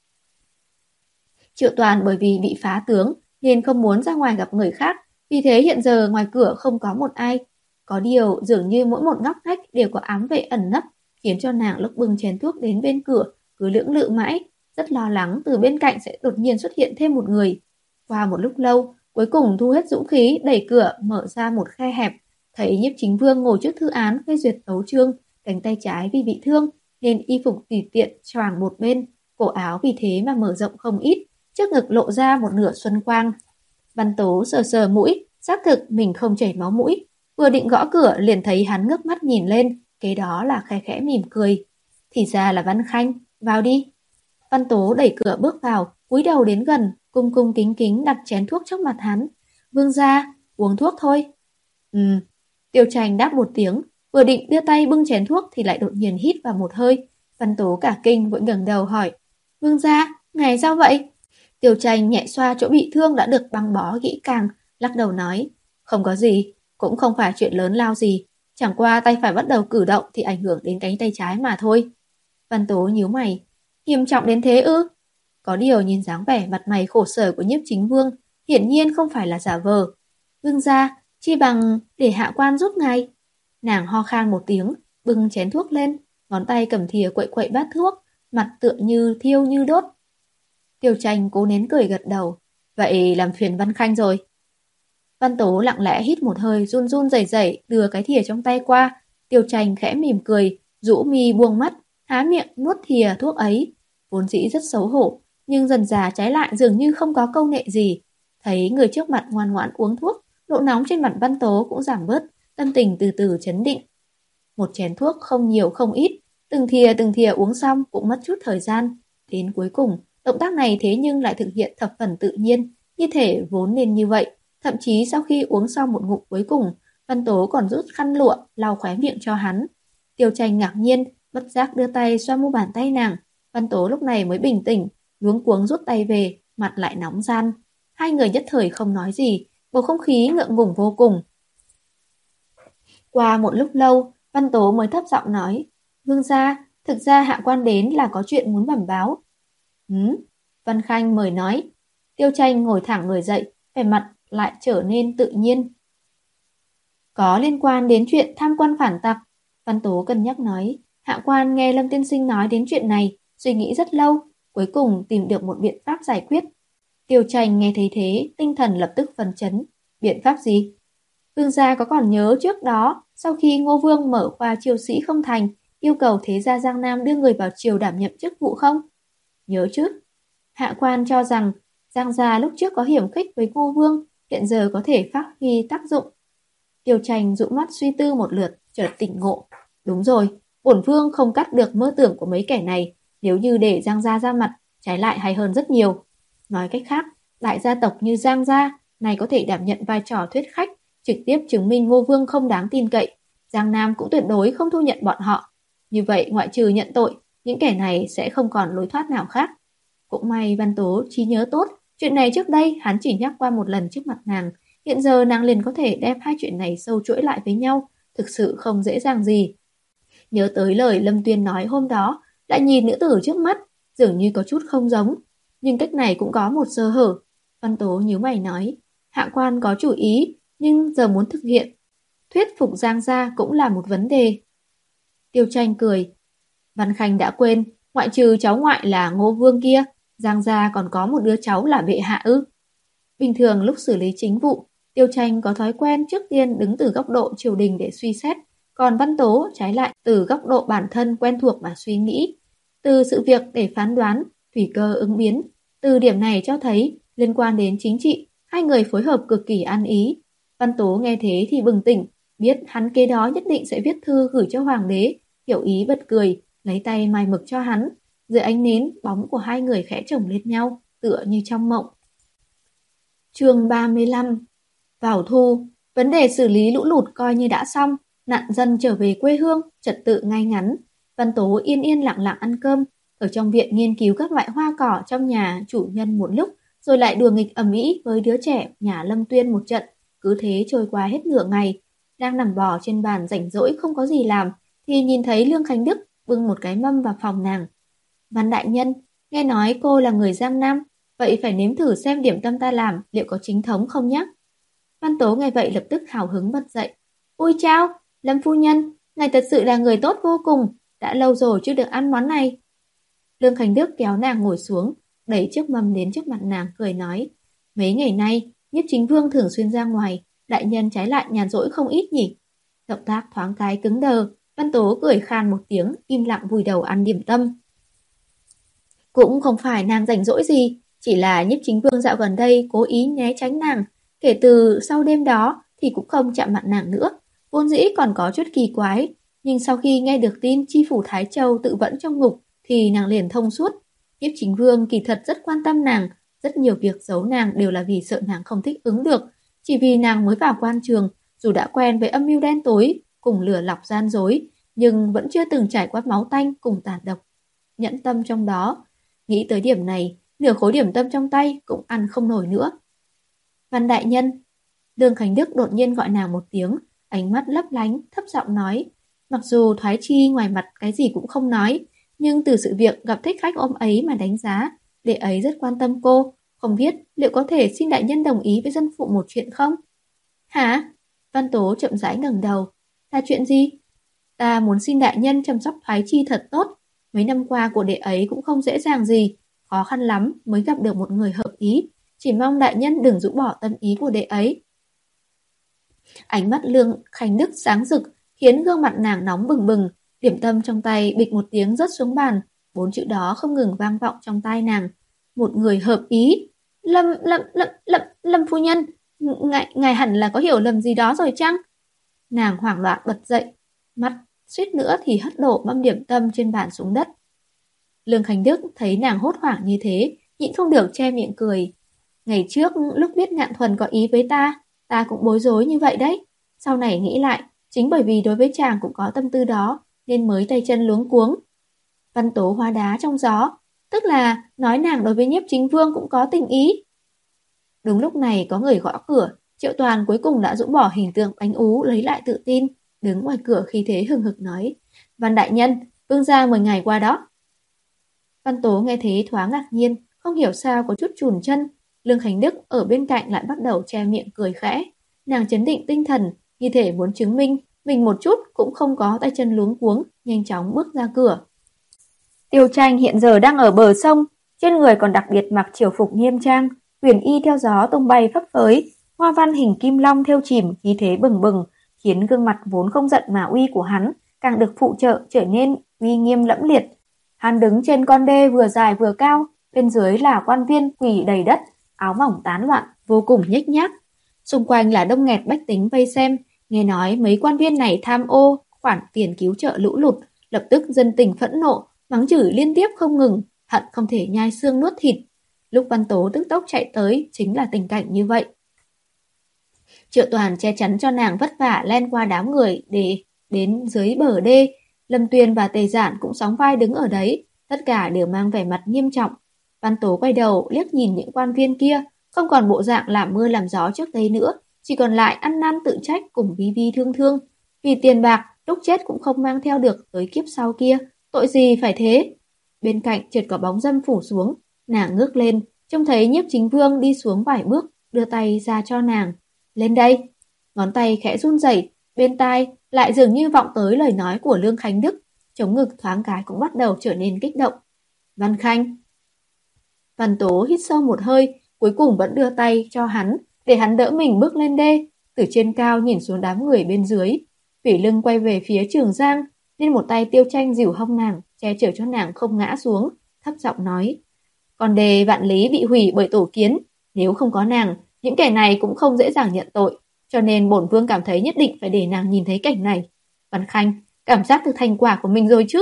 [SPEAKER 1] Triệu Toàn bởi vì bị phá tướng nên không muốn ra ngoài gặp người khác, vì thế hiện giờ ngoài cửa không có một ai. Có điều dường như mỗi một ngóc ngách đều có ám vệ ẩn nấp, khiến cho nàng lúc bưng chén thuốc đến bên cửa cứ lưỡng lự mãi, rất lo lắng từ bên cạnh sẽ đột nhiên xuất hiện thêm một người. Qua một lúc lâu, cuối cùng thu hết dũng khí đẩy cửa mở ra một khe hẹp, thấy Nhiếp Chính Vương ngồi trước thư án phê duyệt tấu chương, cánh tay trái vì bị thương nên y phục tùy tiện choàng một bên, cổ áo vì thế mà mở rộng không ít, trước ngực lộ ra một nửa xuân quang. Văn Tố sờ sờ mũi, xác thực mình không chảy máu mũi, vừa định gõ cửa liền thấy hắn ngước mắt nhìn lên, kế đó là khẽ khẽ mỉm cười. Thì ra là Văn Khanh, vào đi. Văn Tố đẩy cửa bước vào, cúi đầu đến gần, cung cung kính kính đặt chén thuốc trước mặt hắn. Vương gia, uống thuốc thôi. Ừm. Tiêu Tranh đáp một tiếng, vừa định đưa tay bưng chén thuốc thì lại đột nhiên hít vào một hơi. Văn Tố cả kinh vội ngẩng đầu hỏi, Vương gia, ngài sao vậy? Tiêu Tranh nhẹ xoa chỗ bị thương đã được băng bó kỹ càng, lắc đầu nói, không có gì, cũng không phải chuyện lớn lao gì, chẳng qua tay phải bắt đầu cử động thì ảnh hưởng đến cánh tay trái mà thôi. Văn Tố nhíu mày, nghiêm trọng đến thế ư? Có điều nhìn dáng vẻ mặt mày khổ sở của Nhiếp Chính Vương, hiển nhiên không phải là giả vờ. Vương gia, chi bằng để hạ quan giúp ngài. Nàng ho khan một tiếng, bưng chén thuốc lên, ngón tay cầm thìa quậy quậy bát thuốc, mặt tựa như thiêu như đốt. Tiêu Tranh cố nén cười gật đầu, vậy làm phiền Văn Khanh rồi. Văn Tố lặng lẽ hít một hơi, run run rẩy rẩy đưa cái thìa trong tay qua. Tiêu Tranh khẽ mỉm cười, rũ mi buông mắt, há miệng nuốt thìa thuốc ấy. Vốn dĩ rất xấu hổ, nhưng dần dà trái lại dường như không có câu nệ gì. Thấy người trước mặt ngoan ngoãn uống thuốc, độ nóng trên mặt Văn Tố cũng giảm bớt, tâm tình từ từ trấn định. Một chén thuốc không nhiều không ít, từng thìa từng thìa uống xong cũng mất chút thời gian. Đến cuối cùng, động tác này thế nhưng lại thực hiện thập phần tự nhiên, như thể vốn nên như vậy. Thậm chí sau khi uống xong một ngụm cuối cùng, Văn Tố còn rút khăn lụa lau khóe miệng cho hắn. Tiêu Tranh ngạc nhiên, bất giác đưa tay xoa mu bàn tay nàng. Văn Tố lúc này mới bình tĩnh, luống cuống rút tay về, mặt lại nóng ran. Hai người nhất thời không nói gì, bầu không khí ngượng ngùng vô cùng. Qua một lúc lâu, Văn Tố mới thấp giọng nói, Vương gia, thực ra hạ quan đến là có chuyện muốn bẩm báo. Hứ? Văn Khanh mời nói. Tiêu Tranh ngồi thẳng người dậy, vẻ mặt lại trở nên tự nhiên. Có liên quan đến chuyện tham quan phản tặc. Văn Tố cân nhắc nói, hạ quan nghe Lâm tiên sinh nói đến chuyện này, suy nghĩ rất lâu, cuối cùng tìm được một biện pháp giải quyết. Tiêu Tranh nghe thấy thế, tinh thần lập tức phấn chấn. Biện pháp gì? Vương gia có còn nhớ trước đó, sau khi Ngô Vương mở khoa triều sĩ không thành, yêu cầu thế gia Giang Nam đưa người vào triều đảm nhiệm chức vụ không? Nhớ chứ? Hạ quan cho rằng Giang gia lúc trước có hiểm khích với Ngô Vương, hiện giờ có thể phát huy tác dụng. Tiêu Tranh dụ mắt suy tư một lượt, chợt tỉnh ngộ. Đúng rồi, bổn vương không cắt được mơ tưởng của mấy kẻ này, nếu như để Giang gia ra mặt, trái lại hay hơn rất nhiều. Nói cách khác, đại gia tộc như Giang gia này có thể đảm nhận vai trò thuyết khách, trực tiếp chứng minh Ngô Vương không đáng tin cậy. Giang Nam cũng tuyệt đối không thu nhận bọn họ. Như vậy ngoại trừ nhận tội, những kẻ này sẽ không còn lối thoát nào khác. Cũng may Văn Tố trí nhớ tốt, chuyện này trước đây hắn chỉ nhắc qua một lần trước mặt nàng, hiện giờ nàng liền có thể đem hai chuyện này sâu chuỗi lại với nhau, thực sự không dễ dàng gì. Nhớ tới lời Lâm Tuyên nói hôm đó, lại nhìn nữ tử trước mắt, dường như có chút không giống, nhưng cách này cũng có một sơ hở. Văn Tố nhíu mày nói, hạ quan có chủ ý, nhưng giờ muốn thực hiện, thuyết phục Giang gia cũng là một vấn đề. Tiêu Tranh cười, Văn Khanh đã quên, ngoại trừ cháu ngoại là Ngô Vương kia, Giang gia còn có một đứa cháu là bệ hạ ư? Bình thường lúc xử lý chính vụ, Tiêu Tranh có thói quen trước tiên đứng từ góc độ triều đình để suy xét, còn Văn Tố trái lại từ góc độ bản thân quen thuộc mà suy nghĩ. Từ sự việc để phán đoán, tùy cơ ứng biến. Từ điểm này cho thấy, liên quan đến chính trị, hai người phối hợp cực kỳ ăn ý. Văn Tố nghe thế thì bừng tỉnh, biết hắn kế đó nhất định sẽ viết thư gửi cho hoàng đế, hiểu ý bật cười, lấy tay mài mực cho hắn. Dưới ánh nến, bóng của hai người khẽ chồng lên nhau, tựa như trong mộng. Chương ba mươi lăm. Vào thu, vấn đề xử lý lũ lụt coi như đã xong, nạn dân trở về quê hương, trật tự ngay ngắn. Văn Tố yên yên lặng lặng ăn cơm, ở trong viện nghiên cứu các loại hoa cỏ trong nhà chủ nhân một lúc, rồi lại đùa nghịch ầm ĩ với đứa trẻ nhà Lâm Tuyên một trận, cứ thế trôi qua hết nửa ngày. Đang nằm bò trên bàn rảnh rỗi không có gì làm, thì nhìn thấy Lương Khánh Đức bưng một cái mâm vào phòng nàng. Văn đại nhân, nghe nói cô là người Giang Nam, vậy phải nếm thử xem điểm tâm ta làm liệu có chính thống không nhé. Văn Tố nghe vậy lập tức hào hứng bật dậy. Ôi chao, Lâm phu nhân, ngài thật sự là người tốt vô cùng, đã lâu rồi chưa được ăn món này. Lương Khánh Đức kéo nàng ngồi xuống, đẩy chiếc mâm đến trước mặt nàng cười nói. Mấy ngày nay, Nhiếp Chính Vương thường xuyên ra ngoài, đại nhân trái lại nhàn rỗi không ít nhỉ. Động tác thoáng cái cứng đờ, Văn Tố cười khan một tiếng, im lặng vùi đầu ăn điểm tâm. Cũng không phải nàng rảnh rỗi gì, chỉ là Nhiếp Chính Vương dạo gần đây cố ý né tránh nàng. Kể từ sau đêm đó thì cũng không chạm mặt nàng nữa. Vốn dĩ còn có chút kỳ quái, nhưng sau khi nghe được tin chi phủ Thái Châu tự vẫn trong ngục thì nàng liền thông suốt. Nhiếp Chính Vương kỳ thật rất quan tâm nàng, rất nhiều việc giấu nàng đều là vì sợ nàng không thích ứng được. Chỉ vì nàng mới vào quan trường, dù đã quen với âm mưu đen tối, cùng lừa lọc gian dối, nhưng vẫn chưa từng trải qua máu tanh cùng tàn độc. Nhẫn tâm trong đó. Nghĩ tới điểm này, nửa khối điểm tâm trong tay cũng ăn không nổi nữa. Văn đại nhân. Lương Khánh Đức đột nhiên gọi nàng một tiếng, ánh mắt lấp lánh, thấp giọng nói. Mặc dù Thoái Chi ngoài mặt cái gì cũng không nói, nhưng từ sự việc gặp thích khách ôm ấy mà đánh giá, đệ ấy rất quan tâm cô. Không biết liệu có thể xin đại nhân đồng ý với dân phụ một chuyện không? Hả? Văn Tố chậm rãi ngẩng đầu. Là chuyện gì? Ta muốn xin đại nhân chăm sóc Thoái Chi thật tốt. Mấy năm qua của đệ ấy cũng không dễ dàng gì, khó khăn lắm mới gặp được một người hợp ý. Chỉ mong đại nhân đừng rũ bỏ tâm ý của đệ ấy. Ánh mắt Lương Khánh Đức sáng rực, khiến gương mặt nàng nóng bừng bừng. Điểm tâm trong tay bịch một tiếng rớt xuống bàn, bốn chữ đó không ngừng vang vọng trong tai nàng. Một người hợp ý. Lâm, Lâm, Lâm, Lâm, Lâm phu nhân, ngài, ngài hẳn là có hiểu lầm gì đó rồi chăng? Nàng hoảng loạn bật dậy, mắt suýt nữa thì hất đổ mâm điểm tâm trên bàn xuống đất. Lương Khánh Đức thấy nàng hốt hoảng như thế, nhịn không được che miệng cười. Ngày trước lúc biết Ngạn Thuần có ý với ta, ta cũng bối rối như vậy đấy. Sau này nghĩ lại, chính bởi vì đối với chàng cũng có tâm tư đó, nên mới tay chân luống cuống. Văn Tố hóa đá trong gió, tức là nói nàng đối với Nhiếp Chính Vương cũng có tình ý. Đúng lúc này có người gõ cửa, Triệu Toàn cuối cùng đã rũ bỏ hình tượng bánh ú, lấy lại tự tin, đứng ngoài cửa khi thế hừng hực nói. Văn đại nhân, vương gia mời ngài qua đó. Văn Tố nghe thế thoáng ngạc nhiên, không hiểu sao có chút chùn chân. Lương Khánh Đức ở bên cạnh lại bắt đầu che miệng cười khẽ. Nàng chấn định tinh thần, như thể muốn chứng minh mình một chút cũng không có tay chân luống cuống, nhanh chóng bước ra cửa. Tiêu Tranh hiện giờ đang ở bờ sông, trên người còn đặc biệt mặc triều phục nghiêm trang, huyền y theo gió tung bay phấp phới, hoa văn hình kim long thêu chìm khí thế bừng bừng, khiến gương mặt vốn không giận mà uy của hắn càng được phụ trợ trở nên uy nghiêm lẫm liệt. Hắn đứng trên con đê vừa dài vừa cao, bên dưới là quan viên quỳ đầy đất, áo mỏng tán loạn, vô cùng nhếch nhác. Xung quanh là đông nghẹt bách tính vây xem, nghe nói mấy quan viên này tham ô khoản tiền cứu trợ lũ lụt, lập tức dân tình phẫn nộ, mắng chửi liên tiếp không ngừng, hận không thể nhai xương nuốt thịt. Lúc Văn Tố tức tốc chạy tới chính là tình cảnh như vậy. Triệu Toàn che chắn cho nàng vất vả len qua đám người để đến dưới bờ đê. Lâm Tuyền và Tề Giản cũng sóng vai đứng ở đấy, tất cả đều mang vẻ mặt nghiêm trọng. Văn Tố quay đầu liếc nhìn những quan viên kia, không còn bộ dạng làm mưa làm gió trước đây nữa, chỉ còn lại ăn năn tự trách cùng vi vi thương thương. Vì tiền bạc, lúc chết cũng không mang theo được tới kiếp sau kia, tội gì phải thế. Bên cạnh chợt có bóng dâm phủ xuống, nàng ngước lên, trông thấy Nhiếp Chính Vương đi xuống vài bước, đưa tay ra cho nàng. Lên đây. Ngón tay khẽ run rẩy, bên tai lại dường như vọng tới lời nói của Lương Khánh Đức, chống ngực thoáng cái cũng bắt đầu trở nên kích động. Văn Khanh. Văn Tố hít sâu một hơi, cuối cùng vẫn đưa tay cho hắn, để hắn đỡ mình bước lên đê, từ trên cao nhìn xuống đám người bên dưới. Phỉ lưng quay về phía Trường Giang, nên một tay Tiêu Tranh dìu hông nàng, che chở cho nàng không ngã xuống, thấp giọng nói. Còn đề vạn lý bị hủy bởi tổ kiến, nếu không có nàng, những kẻ này cũng không dễ dàng nhận tội, cho nên bổn vương cảm thấy nhất định phải để nàng nhìn thấy cảnh này. Văn Khanh, cảm giác được thành quả của mình rồi chứ?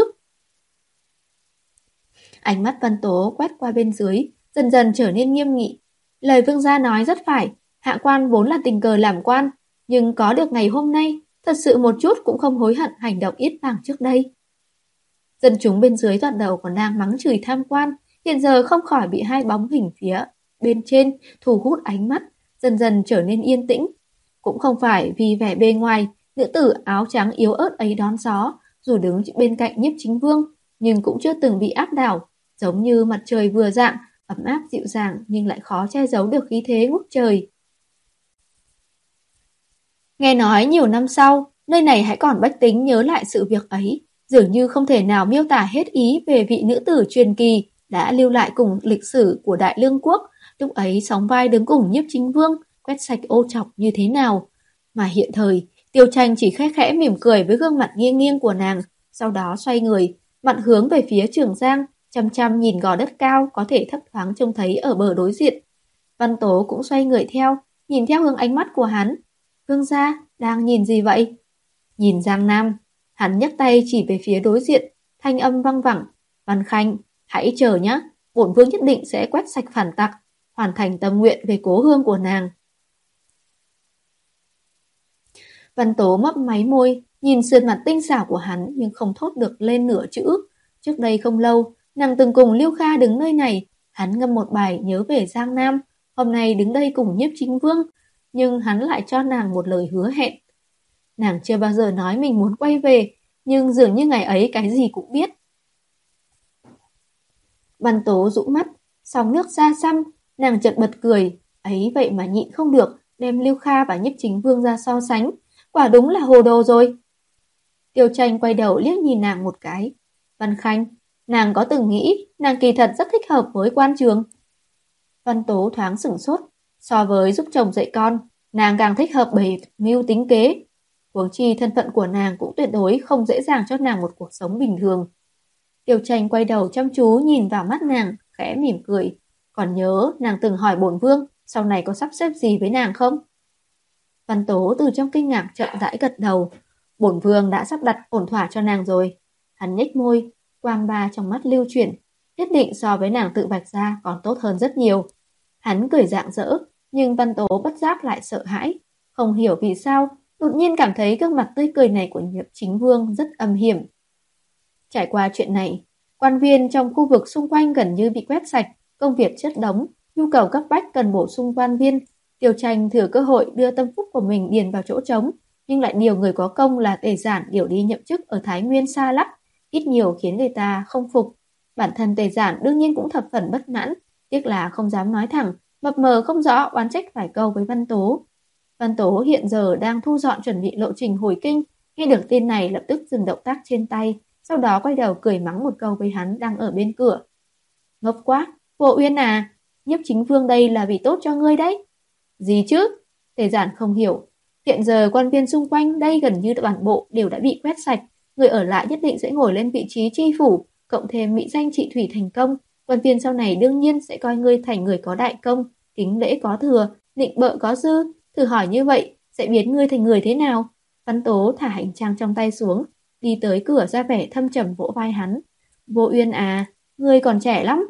[SPEAKER 1] Ánh mắt Văn Tố quét qua bên dưới, dần dần trở nên nghiêm nghị. Lời vương gia nói rất phải, hạ quan vốn là tình cờ làm quan, nhưng có được ngày hôm nay, thật sự một chút cũng không hối hận hành động yết bảng trước đây. Dân chúng bên dưới toàn đầu còn đang mắng chửi tham quan, hiện giờ không khỏi bị hai bóng hình phía bên trên thu hút ánh mắt, dần dần trở nên yên tĩnh. Cũng không phải vì vẻ bề ngoài, nữ tử áo trắng yếu ớt ấy đón gió, dù đứng bên cạnh Nhiếp Chính Vương, nhưng cũng chưa từng bị áp đảo, giống như mặt trời vừa rạng, ấm áp dịu dàng nhưng lại khó che giấu được khí thế ngút trời. Nghe nói nhiều năm sau, nơi này hãy còn bách tính nhớ lại sự việc ấy, dường như không thể nào miêu tả hết ý về vị nữ tử truyền kỳ đã lưu lại cùng lịch sử của Đại Lương Quốc, lúc ấy sóng vai đứng cùng Nhiếp Chính Vương, quét sạch ô trọc như thế nào. Mà hiện thời, Tiêu Tranh chỉ khẽ khẽ mỉm cười với gương mặt nghiêng nghiêng của nàng, sau đó xoay người, mặt hướng về phía Trường Giang, chăm chăm nhìn gò đất cao có thể thấp thoáng trông thấy ở bờ đối diện. Văn Tố cũng xoay người theo, nhìn theo hướng ánh mắt của hắn. Vương gia, đang nhìn gì vậy? Nhìn Giang Nam. Hắn nhấc tay chỉ về phía đối diện, thanh âm văng vẳng. Văn Khanh, hãy chờ nhé, bổn vương nhất định sẽ quét sạch phản tặc, hoàn thành tâm nguyện về cố hương của nàng. Văn Tố mấp máy môi, nhìn sườn mặt tinh xảo của hắn nhưng không thốt được lên nửa chữ. Trước đây không lâu, nàng từng cùng Liêu Kha đứng nơi này, hắn ngâm một bài nhớ về Giang Nam, hôm nay đứng đây cùng Nhiếp Chính Vương, nhưng hắn lại cho nàng một lời hứa hẹn. Nàng chưa bao giờ nói mình muốn quay về, nhưng dường như ngày ấy cái gì cũng biết. Văn Tố rũ mắt, sóng nước xa xăm, nàng chợt bật cười, ấy vậy mà nhịn không được, đem Liêu Kha và Nhiếp Chính Vương ra so sánh, quả đúng là hồ đồ rồi. Tiêu Tranh quay đầu liếc nhìn nàng một cái. Văn Khanh, nàng có từng nghĩ nàng kỳ thật rất thích hợp với quan trường. Văn Tố thoáng sửng sốt, so với giúp chồng dạy con, nàng càng thích hợp bày mưu tính kế. Huống chi thân phận của nàng cũng tuyệt đối không dễ dàng cho nàng một cuộc sống bình thường. Tiêu Tranh quay đầu chăm chú nhìn vào mắt nàng, khẽ mỉm cười. Còn nhớ nàng từng hỏi bổn vương sau này có sắp xếp gì với nàng không? Văn Tố từ trong kinh ngạc chậm rãi gật đầu. Bổn vương đã sắp đặt ổn thỏa cho nàng rồi. Hắn nhếch môi, quang ba trong mắt lưu chuyển, nhất định so với nàng tự vạch ra còn tốt hơn rất nhiều. Hắn cười rạng rỡ, nhưng Văn Tố bất giác lại sợ hãi. Không hiểu vì sao, đột nhiên cảm thấy gương mặt tươi cười này của Nhiếp Chính Vương rất âm hiểm. Trải qua chuyện này, quan viên trong khu vực xung quanh gần như bị quét sạch, công việc chất đống, nhu cầu cấp bách cần bổ sung quan viên. Tiêu Tranh thừa cơ hội đưa tâm phúc của mình điền vào chỗ trống, nhưng lại điều người có công là Tề Giản điều đi nhậm chức ở Thái Nguyên xa lắm, ít nhiều khiến người ta không phục. Bản thân Tề Giản đương nhiên cũng thập phần bất mãn, tiếc là không dám nói thẳng, mập mờ không rõ oán trách vài câu với Văn Tố. Văn Tố hiện giờ đang thu dọn chuẩn bị lộ trình hồi kinh, nghe được tin này lập tức dừng động tác trên tay, sau đó quay đầu cười mắng một câu với hắn đang ở bên cửa. Ngốc quá, Vô Uyên à, Nhiếp Chính Vương đây là vì tốt cho ngươi đấy. Gì chứ? Tề Giản không hiểu. Hiện giờ quan viên xung quanh đây gần như toàn bộ đều đã bị quét sạch, người ở lại nhất định sẽ ngồi lên vị trí chi phủ, cộng thêm mỹ danh trị thủy thành công, quan viên sau này đương nhiên sẽ coi ngươi thành người có đại công, kính lễ có thừa, nịnh bợ có dư. Thử hỏi như vậy sẽ biến ngươi thành người thế nào? Văn Tố thả hành trang trong tay xuống, đi tới cửa ra vẻ thâm trầm vỗ vai hắn. Vô Uyên à, ngươi còn trẻ lắm.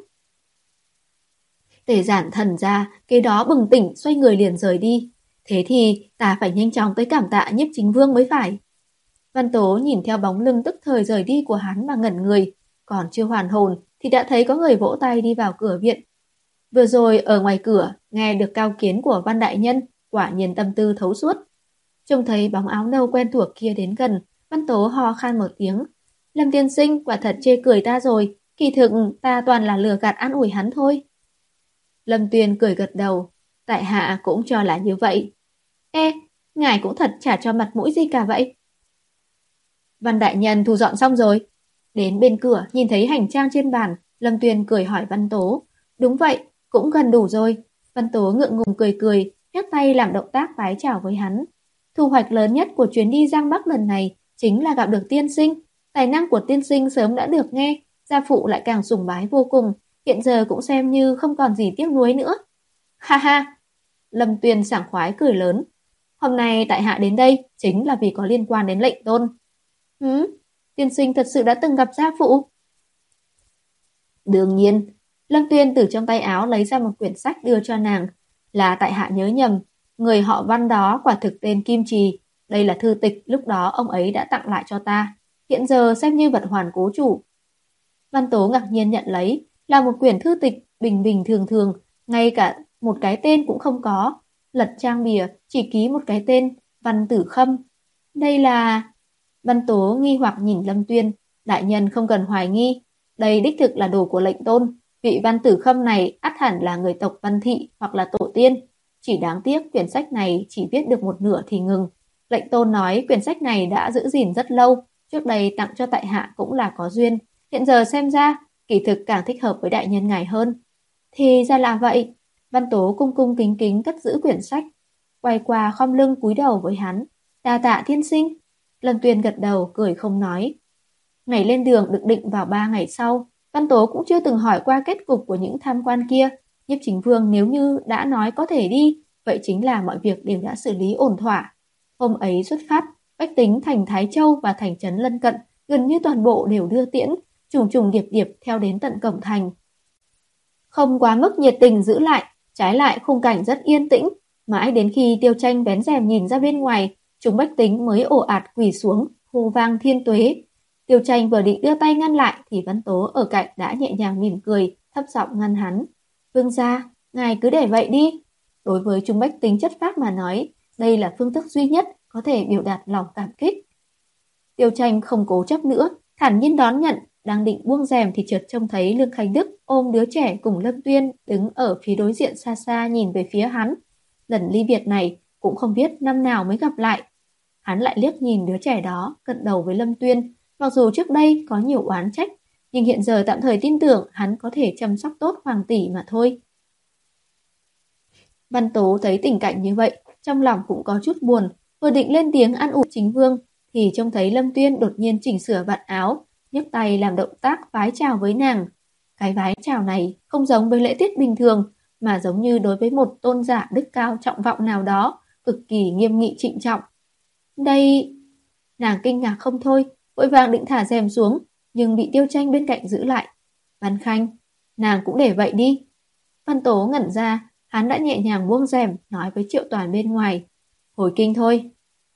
[SPEAKER 1] Tề Giản thần ra, kế đó bừng tỉnh xoay người liền rời đi. Thế thì ta phải nhanh chóng tới cảm tạ Nhiếp Chính Vương mới phải. Văn Tố nhìn theo bóng lưng tức thời rời đi của hắn mà ngẩn người, còn chưa hoàn hồn thì đã thấy có người vỗ tay đi vào cửa viện. Vừa rồi ở ngoài cửa nghe được cao kiến của Văn Đại Nhân, quả nhiên tâm tư thấu suốt. Trông thấy bóng áo nâu quen thuộc kia đến gần, Văn Tố ho khan một tiếng. Lâm tiên sinh quả thật chê cười ta rồi, kỳ thực ta toàn là lừa gạt an ủi hắn thôi. Lâm Tuyền cười gật đầu, tại hạ cũng cho là như vậy. Ê, ngài cũng thật chả cho mặt mũi gì cả vậy. Văn Đại Nhân thu dọn xong rồi. Đến bên cửa nhìn thấy hành trang trên bàn, Lâm Tuyền cười hỏi Văn Tố. Đúng vậy, cũng gần đủ rồi. Văn Tố ngượng ngùng cười cười, nhấc tay làm động tác vái chào với hắn. Thu hoạch lớn nhất của chuyến đi Giang Bắc lần này chính là gặp được tiên sinh. Tài năng của tiên sinh sớm đã được nghe, gia phụ lại càng sùng bái vô cùng, hiện giờ cũng xem như không còn gì tiếc nuối nữa. Ha ha! Lâm Tuyền sảng khoái cười lớn. Hôm nay tại hạ đến đây chính là vì có liên quan đến lệnh tôn. Hứ, tiên sinh thật sự đã từng gặp gia phụ? Đương nhiên. Lâm Tuyên từ trong tay áo lấy ra một quyển sách đưa cho nàng. Là tại hạ nhớ nhầm, người họ Văn đó quả thực tên Kim Trì. Đây là thư tịch lúc đó ông ấy đã tặng lại cho ta, hiện giờ xem như vật hoàn cố chủ. Văn Tố ngạc nhiên nhận lấy, là một quyển thư tịch bình bình thường thường, ngay cả một cái tên cũng không có. Lật trang bìa chỉ ký một cái tên Văn Tử Khâm. Đây là... Văn Tố nghi hoặc nhìn Lâm Tuyên. Đại nhân không cần hoài nghi, đây đích thực là đồ của lệnh tôn. Vị Văn Tử Khâm này ắt hẳn là người tộc Văn Thị hoặc là tổ tiên. Chỉ đáng tiếc quyển sách này chỉ viết được một nửa thì ngừng. Lệnh tôn nói quyển sách này đã giữ gìn rất lâu, trước đây tặng cho tại hạ cũng là có duyên. Hiện giờ xem ra, kỳ thực càng thích hợp với đại nhân ngài hơn. Thì ra là vậy. Văn Tố cung cung kính kính cất giữ quyển sách, quay qua khom lưng cúi đầu với hắn. Đa tạ tiên sinh. Lâm Tuyên gật đầu cười không nói. Ngày lên đường được định vào ba ngày sau. Văn Tố cũng chưa từng hỏi qua kết cục của những tham quan kia. Nhiếp Chính Vương nếu như đã nói có thể đi, vậy chính là mọi việc đều đã xử lý ổn thỏa. Hôm ấy xuất phát, bách tính thành Thái Châu và thành trấn lân cận gần như toàn bộ đều đưa tiễn, trùng trùng điệp điệp theo đến tận cổng thành. Không quá mức nhiệt tình giữ lại, trái lại khung cảnh rất yên tĩnh, mãi đến khi Tiêu Tranh vén rèm nhìn ra bên ngoài, chúng bách tính mới ồ ạt quỳ xuống, hô vang thiên tuế. Tiêu Tranh vừa định đưa tay ngăn lại thì Văn Tố ở cạnh đã nhẹ nhàng mỉm cười, thấp giọng ngăn hắn. Vương gia, ngài cứ để vậy đi. Đối với chúng bách tính chất phác mà nói, đây là phương thức duy nhất có thể biểu đạt lòng cảm kích. Tiêu Tranh không cố chấp nữa, thản nhiên đón nhận, đang định buông rèm thì chợt trông thấy Lương Khánh Đức ôm đứa trẻ cùng Lâm Tuyên đứng ở phía đối diện xa xa nhìn về phía hắn. Lần ly biệt này cũng không biết năm nào mới gặp lại. Hắn lại liếc nhìn đứa trẻ đó, cận đầu với Lâm Tuyên, mặc dù trước đây có nhiều oán trách, nhưng hiện giờ tạm thời tin tưởng hắn có thể chăm sóc tốt hoàng tỷ mà thôi. Văn Tố thấy tình cảnh như vậy, trong lòng cũng có chút buồn, vừa định lên tiếng an ủi Chính Vương, thì trông thấy Lâm Tuyên đột nhiên chỉnh sửa vạt áo, nhấc tay làm động tác vái chào với nàng. Cái vái chào này không giống với lễ tiết bình thường, mà giống như đối với một tôn giả đức cao trọng vọng nào đó, cực kỳ nghiêm nghị trịnh trọng. Đây... Nàng kinh ngạc không thôi, vội vàng định thả rèm xuống, nhưng bị Tiêu Tranh bên cạnh giữ lại. Văn Khanh, nàng cũng để vậy đi. Văn Tố ngẩn ra, hắn đã nhẹ nhàng buông rèm, nói với Triệu Toàn bên ngoài. Hồi kinh thôi.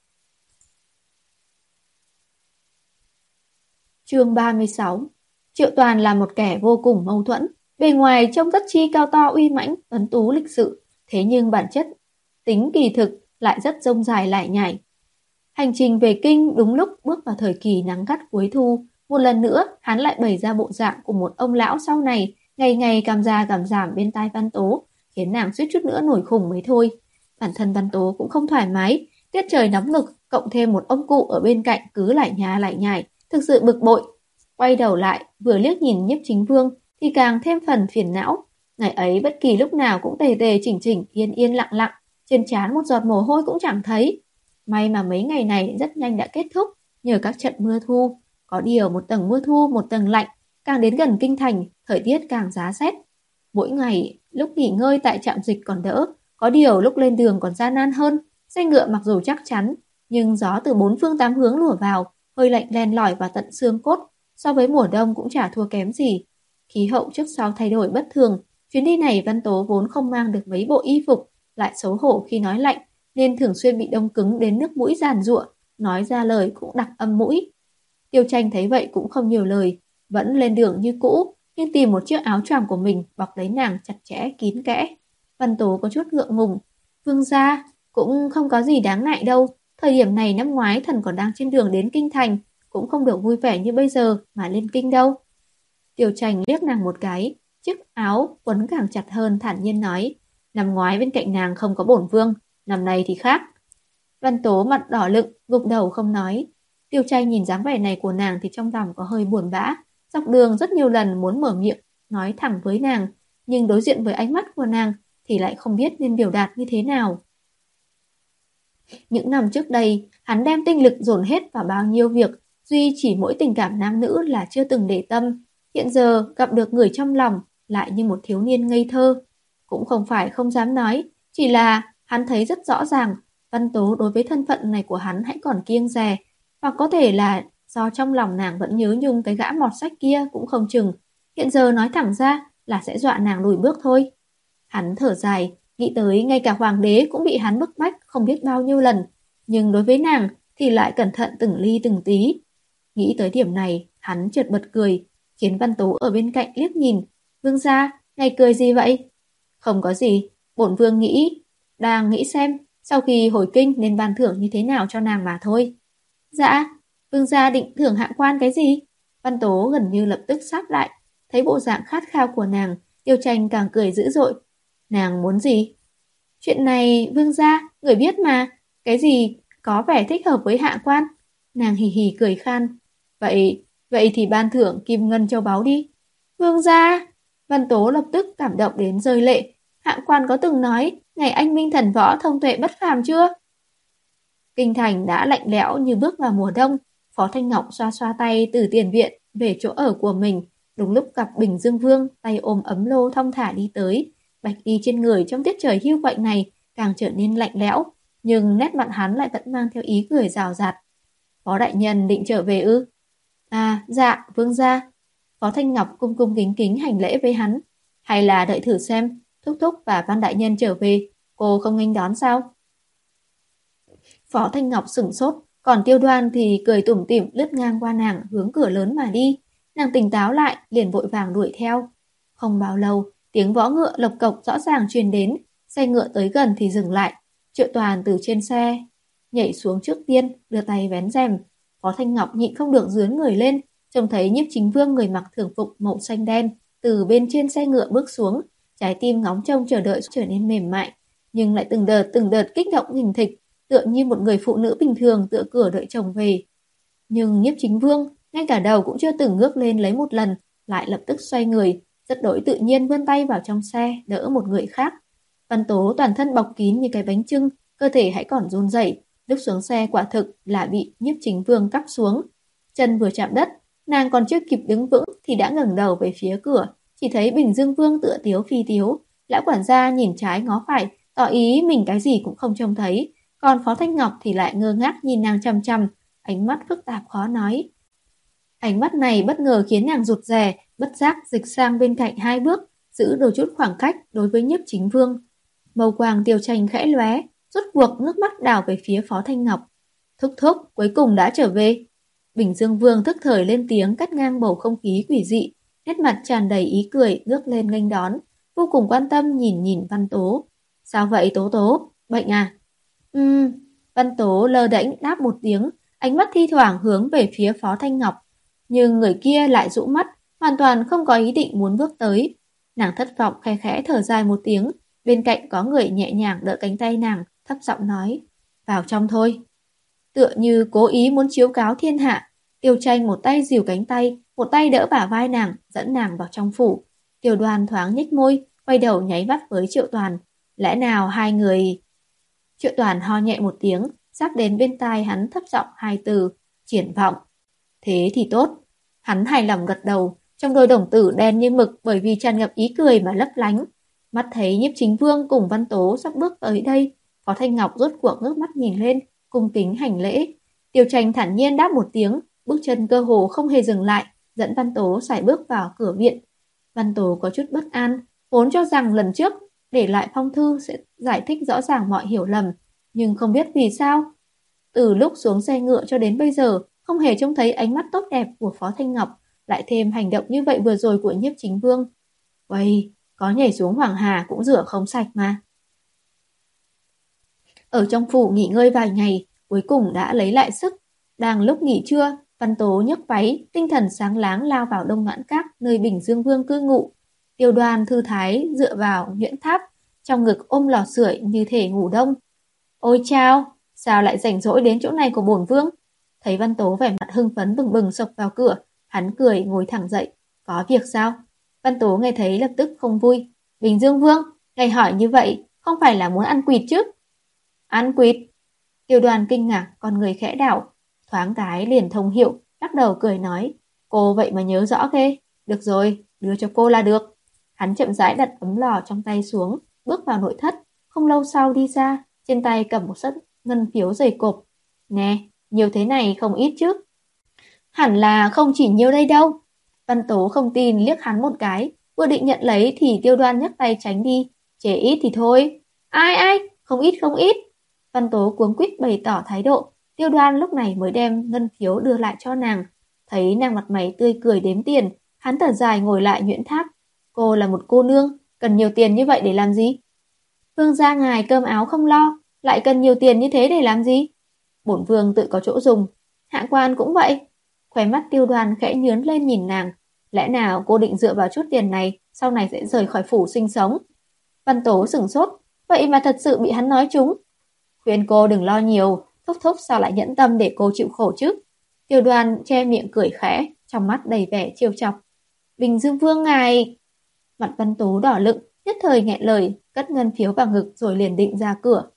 [SPEAKER 1] Chương ba mươi sáu. Triệu Toàn là một kẻ vô cùng mâu thuẫn, bề ngoài trông rất chi cao to uy mãnh, tuấn tú lịch sự, thế nhưng bản chất, tính kỳ thực lại rất dông dài lải nhải. Hành trình về kinh đúng lúc bước vào thời kỳ nắng gắt cuối thu, một lần nữa hắn lại bày ra bộ dạng của một ông lão sau này, ngày ngày cảm già cảm giảm bên tai Văn Tố, khiến nàng suýt chút nữa nổi khùng mới thôi. Bản thân Văn Tố cũng không thoải mái, tiết trời nóng nực, cộng thêm một ông cụ ở bên cạnh cứ lải nhá lải nhải, thực sự bực bội. Quay đầu lại, vừa liếc nhìn Nhiếp Chính Vương thì càng thêm phần phiền não. Ngày ấy bất kỳ lúc nào cũng tề tề chỉnh chỉnh, yên yên lặng lặng, trên trán một giọt mồ hôi cũng chẳng thấy. May mà mấy ngày này rất nhanh đã kết thúc, nhờ các trận mưa thu. Có điều một tầng mưa thu một tầng lạnh, càng đến gần kinh thành, thời tiết càng giá rét. Mỗi ngày, lúc nghỉ ngơi tại trạm dịch còn đỡ, có điều lúc lên đường còn gian nan hơn. Xe ngựa mặc dù chắc chắn, nhưng gió từ bốn phương tám hướng lùa vào, hơi lạnh len lỏi vào tận xương cốt, so với mùa đông cũng chả thua kém gì. Khí hậu trước sau thay đổi bất thường, chuyến đi này Văn Tố vốn không mang được mấy bộ y phục, lại xấu hổ khi nói lạnh, nên thường xuyên bị đông cứng đến nước mũi giàn giụa, nói ra lời cũng đặc âm mũi. Tiêu Tranh thấy vậy cũng không nhiều lời, vẫn lên đường như cũ, nhưng tìm một chiếc áo choàng của mình bọc lấy nàng chặt chẽ kín kẽ. Văn Tố có chút ngượng ngùng. Vương gia, cũng không có gì đáng ngại đâu, thời điểm này năm ngoái thần còn đang trên đường đến kinh thành, cũng không được vui vẻ như bây giờ mà lên kinh đâu. Tiêu Tranh liếc nàng một cái, chiếc áo quấn càng chặt hơn, thản nhiên nói, năm ngoái bên cạnh nàng không có bổn vương, năm nay thì khác. Văn Tố mặt đỏ lựng, gục đầu không nói. Tiêu Tranh nhìn dáng vẻ này của nàng thì trong lòng có hơi buồn bã, dọc đường rất nhiều lần muốn mở miệng nói thẳng với nàng, nhưng đối diện với ánh mắt của nàng thì lại không biết nên biểu đạt như thế nào. Những năm trước đây, hắn đem tinh lực dồn hết vào bao nhiêu việc, duy chỉ mỗi tình cảm nam nữ là chưa từng để tâm. Hiện giờ gặp được người trong lòng, lại như một thiếu niên ngây thơ. Cũng không phải không dám nói, chỉ là hắn thấy rất rõ ràng, Văn Tố đối với thân phận này của hắn hãy còn kiêng dè, hoặc có thể là do trong lòng nàng vẫn nhớ nhung cái gã mọt sách kia cũng không chừng. Hiện giờ nói thẳng ra là sẽ dọa nàng lùi bước thôi. Hắn thở dài, nghĩ tới ngay cả hoàng đế cũng bị hắn bức bách không biết bao nhiêu lần, nhưng đối với nàng thì lại cẩn thận từng ly từng tí. Nghĩ tới điểm này, hắn chợt bật cười, khiến Văn Tố ở bên cạnh liếc nhìn. Vương gia, ngài cười gì vậy? Không có gì, bổn vương nghĩ, đang nghĩ xem sau khi hồi kinh nên ban thưởng như thế nào cho nàng mà thôi. Dạ, vương gia định thưởng hạng quan cái gì? Văn Tố gần như lập tức sáp lại, thấy bộ dạng khát khao của nàng, Tiêu Tranh càng cười dữ dội. Nàng muốn gì? Chuyện này vương gia, người biết mà, cái gì có vẻ thích hợp với hạ quan. Nàng hì hì cười khan. Vậy, vậy thì ban thưởng kim ngân châu báu đi. Vương gia! Văn Tố lập tức cảm động đến rơi lệ. Hạ quan có từng nói ngày anh minh thần võ thông tuệ bất phàm chưa? Kinh thành đã lạnh lẽo như bước vào mùa đông. Phó Thanh Ngọc xoa xoa tay từ tiền viện về chỗ ở của mình. Đúng lúc gặp Bình Dương Vương tay ôm ấm lô thong thả đi tới. Bạch y trên người trong tiết trời hưu quạnh này càng trở nên lạnh lẽo, nhưng nét mặt hắn lại vẫn mang theo ý cười rào rạt. Phó đại nhân định trở về ư? À, dạ, vương gia. Phó Thanh Ngọc cung cung kính kính hành lễ với hắn. Hay là đợi thử xem, Thúc Thúc và Văn đại nhân trở về, cô không nghênh đón sao? Phó Thanh Ngọc sửng sốt, còn Tiêu Đoan thì cười tủm tỉm lướt ngang qua nàng hướng cửa lớn mà đi. Nàng tỉnh táo lại, liền vội vàng đuổi theo. Không bao lâu, tiếng vó ngựa lộc cộc rõ ràng truyền đến, xe ngựa tới gần thì dừng lại. Triệu Toàn từ trên xe nhảy xuống trước tiên, đưa tay vén rèm. Phó Thanh Ngọc nhịn không được dướn người lên, trông thấy Nhiếp Chính Vương người mặc thường phục màu xanh đen từ bên trên xe ngựa bước xuống, trái tim ngóng trông chờ đợi trở nên mềm mại, nhưng lại từng đợt từng đợt kích động hình thịch, tựa như một người phụ nữ bình thường tựa cửa đợi chồng về. Nhưng Nhiếp Chính Vương ngay cả đầu cũng chưa từng ngước lên lấy một lần, lại lập tức xoay người, rất đổi tự nhiên vươn tay vào trong xe đỡ một người khác. Văn Tố toàn thân bọc kín như cái bánh chưng, cơ thể hãy còn run rẩy. Lúc xuống xe quả thực là bị Nhiếp Chính Vương cắp xuống. Chân vừa chạm đất, nàng còn chưa kịp đứng vững thì đã ngẩng đầu về phía cửa, chỉ thấy Bình Dương Vương tựa tiếu phi tiếu. Lão quản gia nhìn trái ngó phải, tỏ ý mình cái gì cũng không trông thấy, còn Phó Thanh Ngọc thì lại ngơ ngác nhìn nàng chằm chằm, ánh mắt phức tạp khó nói. Ánh mắt này bất ngờ khiến nàng rụt rè, bất giác dịch sang bên cạnh hai bước, giữ đôi chút khoảng cách đối với Nhiếp Chính Vương. Màu quàng Tiêu Tranh khẽ lóe, rốt cuộc nước mắt đảo về phía Phó Thanh Ngọc. Thúc thúc, cuối cùng đã trở về. Bình Dương Vương thức thời lên tiếng cắt ngang bầu không khí quỷ dị, nét mặt tràn đầy ý cười, ngước lên nghênh đón, vô cùng quan tâm nhìn nhìn Văn Tố. Sao vậy Tố Tố, bệnh à? Ừm, Văn Tố lơ đễnh đáp một tiếng, ánh mắt thi thoảng hướng về phía Phó Thanh Ngọc, nhưng người kia lại rũ mắt, hoàn toàn không có ý định muốn bước tới. Nàng thất vọng khẽ khẽ thở dài một tiếng, bên cạnh có người nhẹ nhàng đỡ cánh tay nàng, thấp giọng nói, vào trong thôi. Tựa như cố ý muốn chiếu cáo thiên hạ, Tiêu Tranh một tay dìu cánh tay, một tay đỡ bả vai nàng, dẫn nàng vào trong phủ. Tiêu Đoan thoáng nhếch môi, quay đầu nháy mắt với Triệu Toàn. Lẽ nào hai người... Triệu Toàn ho nhẹ một tiếng, sắp đến bên tai hắn thấp giọng hai từ, triển vọng. Thế thì tốt. Hắn hài lòng gật đầu, trong đôi đồng tử đen như mực bởi vì tràn ngập ý cười mà lấp lánh. Mắt thấy Nhiếp Chính Vương cùng Văn Tố sắp bước tới đây, Phó Thanh Ngọc rốt cuộc ngước mắt nhìn lên, cung kính hành lễ. Tiêu Tranh thản nhiên đáp một tiếng, bước chân cơ hồ không hề dừng lại, dẫn Văn Tố sải bước vào cửa viện. Văn Tố có chút bất an, vốn cho rằng lần trước để lại phong thư sẽ giải thích rõ ràng mọi hiểu lầm, nhưng không biết vì sao. Từ lúc xuống xe ngựa cho đến bây giờ, không hề trông thấy ánh mắt tốt đẹp của Phó Thanh Ngọc, lại thêm hành động như vậy vừa rồi của Nhiếp Chính Vương. Uầy, có nhảy xuống Hoàng Hà cũng rửa không sạch mà. Ở trong phủ nghỉ ngơi vài ngày, cuối cùng đã lấy lại sức. Đang lúc nghỉ trưa, Văn Tố nhấc váy, tinh thần sáng láng lao vào Đông Noãn Các, nơi Bình Dương Vương cư ngụ. Tiêu Đoan thư thái dựa vào nhuyễn tháp, trong ngực ôm lò sưởi như thể ngủ đông. Ôi chao, sao lại rảnh rỗi đến chỗ này của bổn vương? Thấy Văn Tố vẻ mặt hưng phấn bừng bừng sộc vào cửa, hắn cười ngồi thẳng dậy. Có việc sao? Văn Tố nghe thấy lập tức không vui. Bình Dương Vương, ngài hỏi như vậy, không phải là muốn ăn quỵt chứ? Ăn quỵt? Tiêu Đoan kinh ngạc, con người khẽ đảo, thoáng cái liền thông hiệu, lắc đầu cười nói, cô vậy mà nhớ rõ ghê. Được rồi, đưa cho cô là được. Hắn chậm rãi đặt ấm lò trong tay xuống, bước vào nội thất, không lâu sau đi ra, trên tay cầm một sấp ngân phiếu dày cộp. Nè, nhiều thế này không ít chứ? Hẳn là không chỉ nhiều đây đâu. Văn Tố không tin liếc hắn một cái, vừa định nhận lấy thì Tiêu Đoan nhấc tay tránh đi. Chế ít thì thôi. Ai ai, không ít không ít. Văn Tố cuống quýt bày tỏ thái độ. Tiêu Đoan lúc này mới đem ngân phiếu đưa lại cho nàng. Thấy nàng mặt mày tươi cười đếm tiền, hắn thở dài ngồi lại nhuyễn tháp. Cô là một cô nương, cần nhiều tiền như vậy để làm gì? Vương gia ngài cơm áo không lo, lại cần nhiều tiền như thế để làm gì? Bổn vương tự có chỗ dùng. Hạ quan cũng vậy. Khóe mắt Tiêu Đoan khẽ nhướn lên nhìn nàng. Lẽ nào cô định dựa vào chút tiền này, sau này sẽ rời khỏi phủ sinh sống? Văn Tố sửng sốt, vậy mà thật sự bị hắn nói trúng. Khuyên cô đừng lo nhiều, Thúc Thúc sao lại nhẫn tâm để cô chịu khổ chứ? Tiêu Đoan che miệng cười khẽ, trong mắt đầy vẻ trêu chọc. Bình Dương Vương ngài... Mặt Văn Tố đỏ lựng, nhất thời nghẹn lời, cất ngân phiếu vào ngực rồi liền định ra cửa.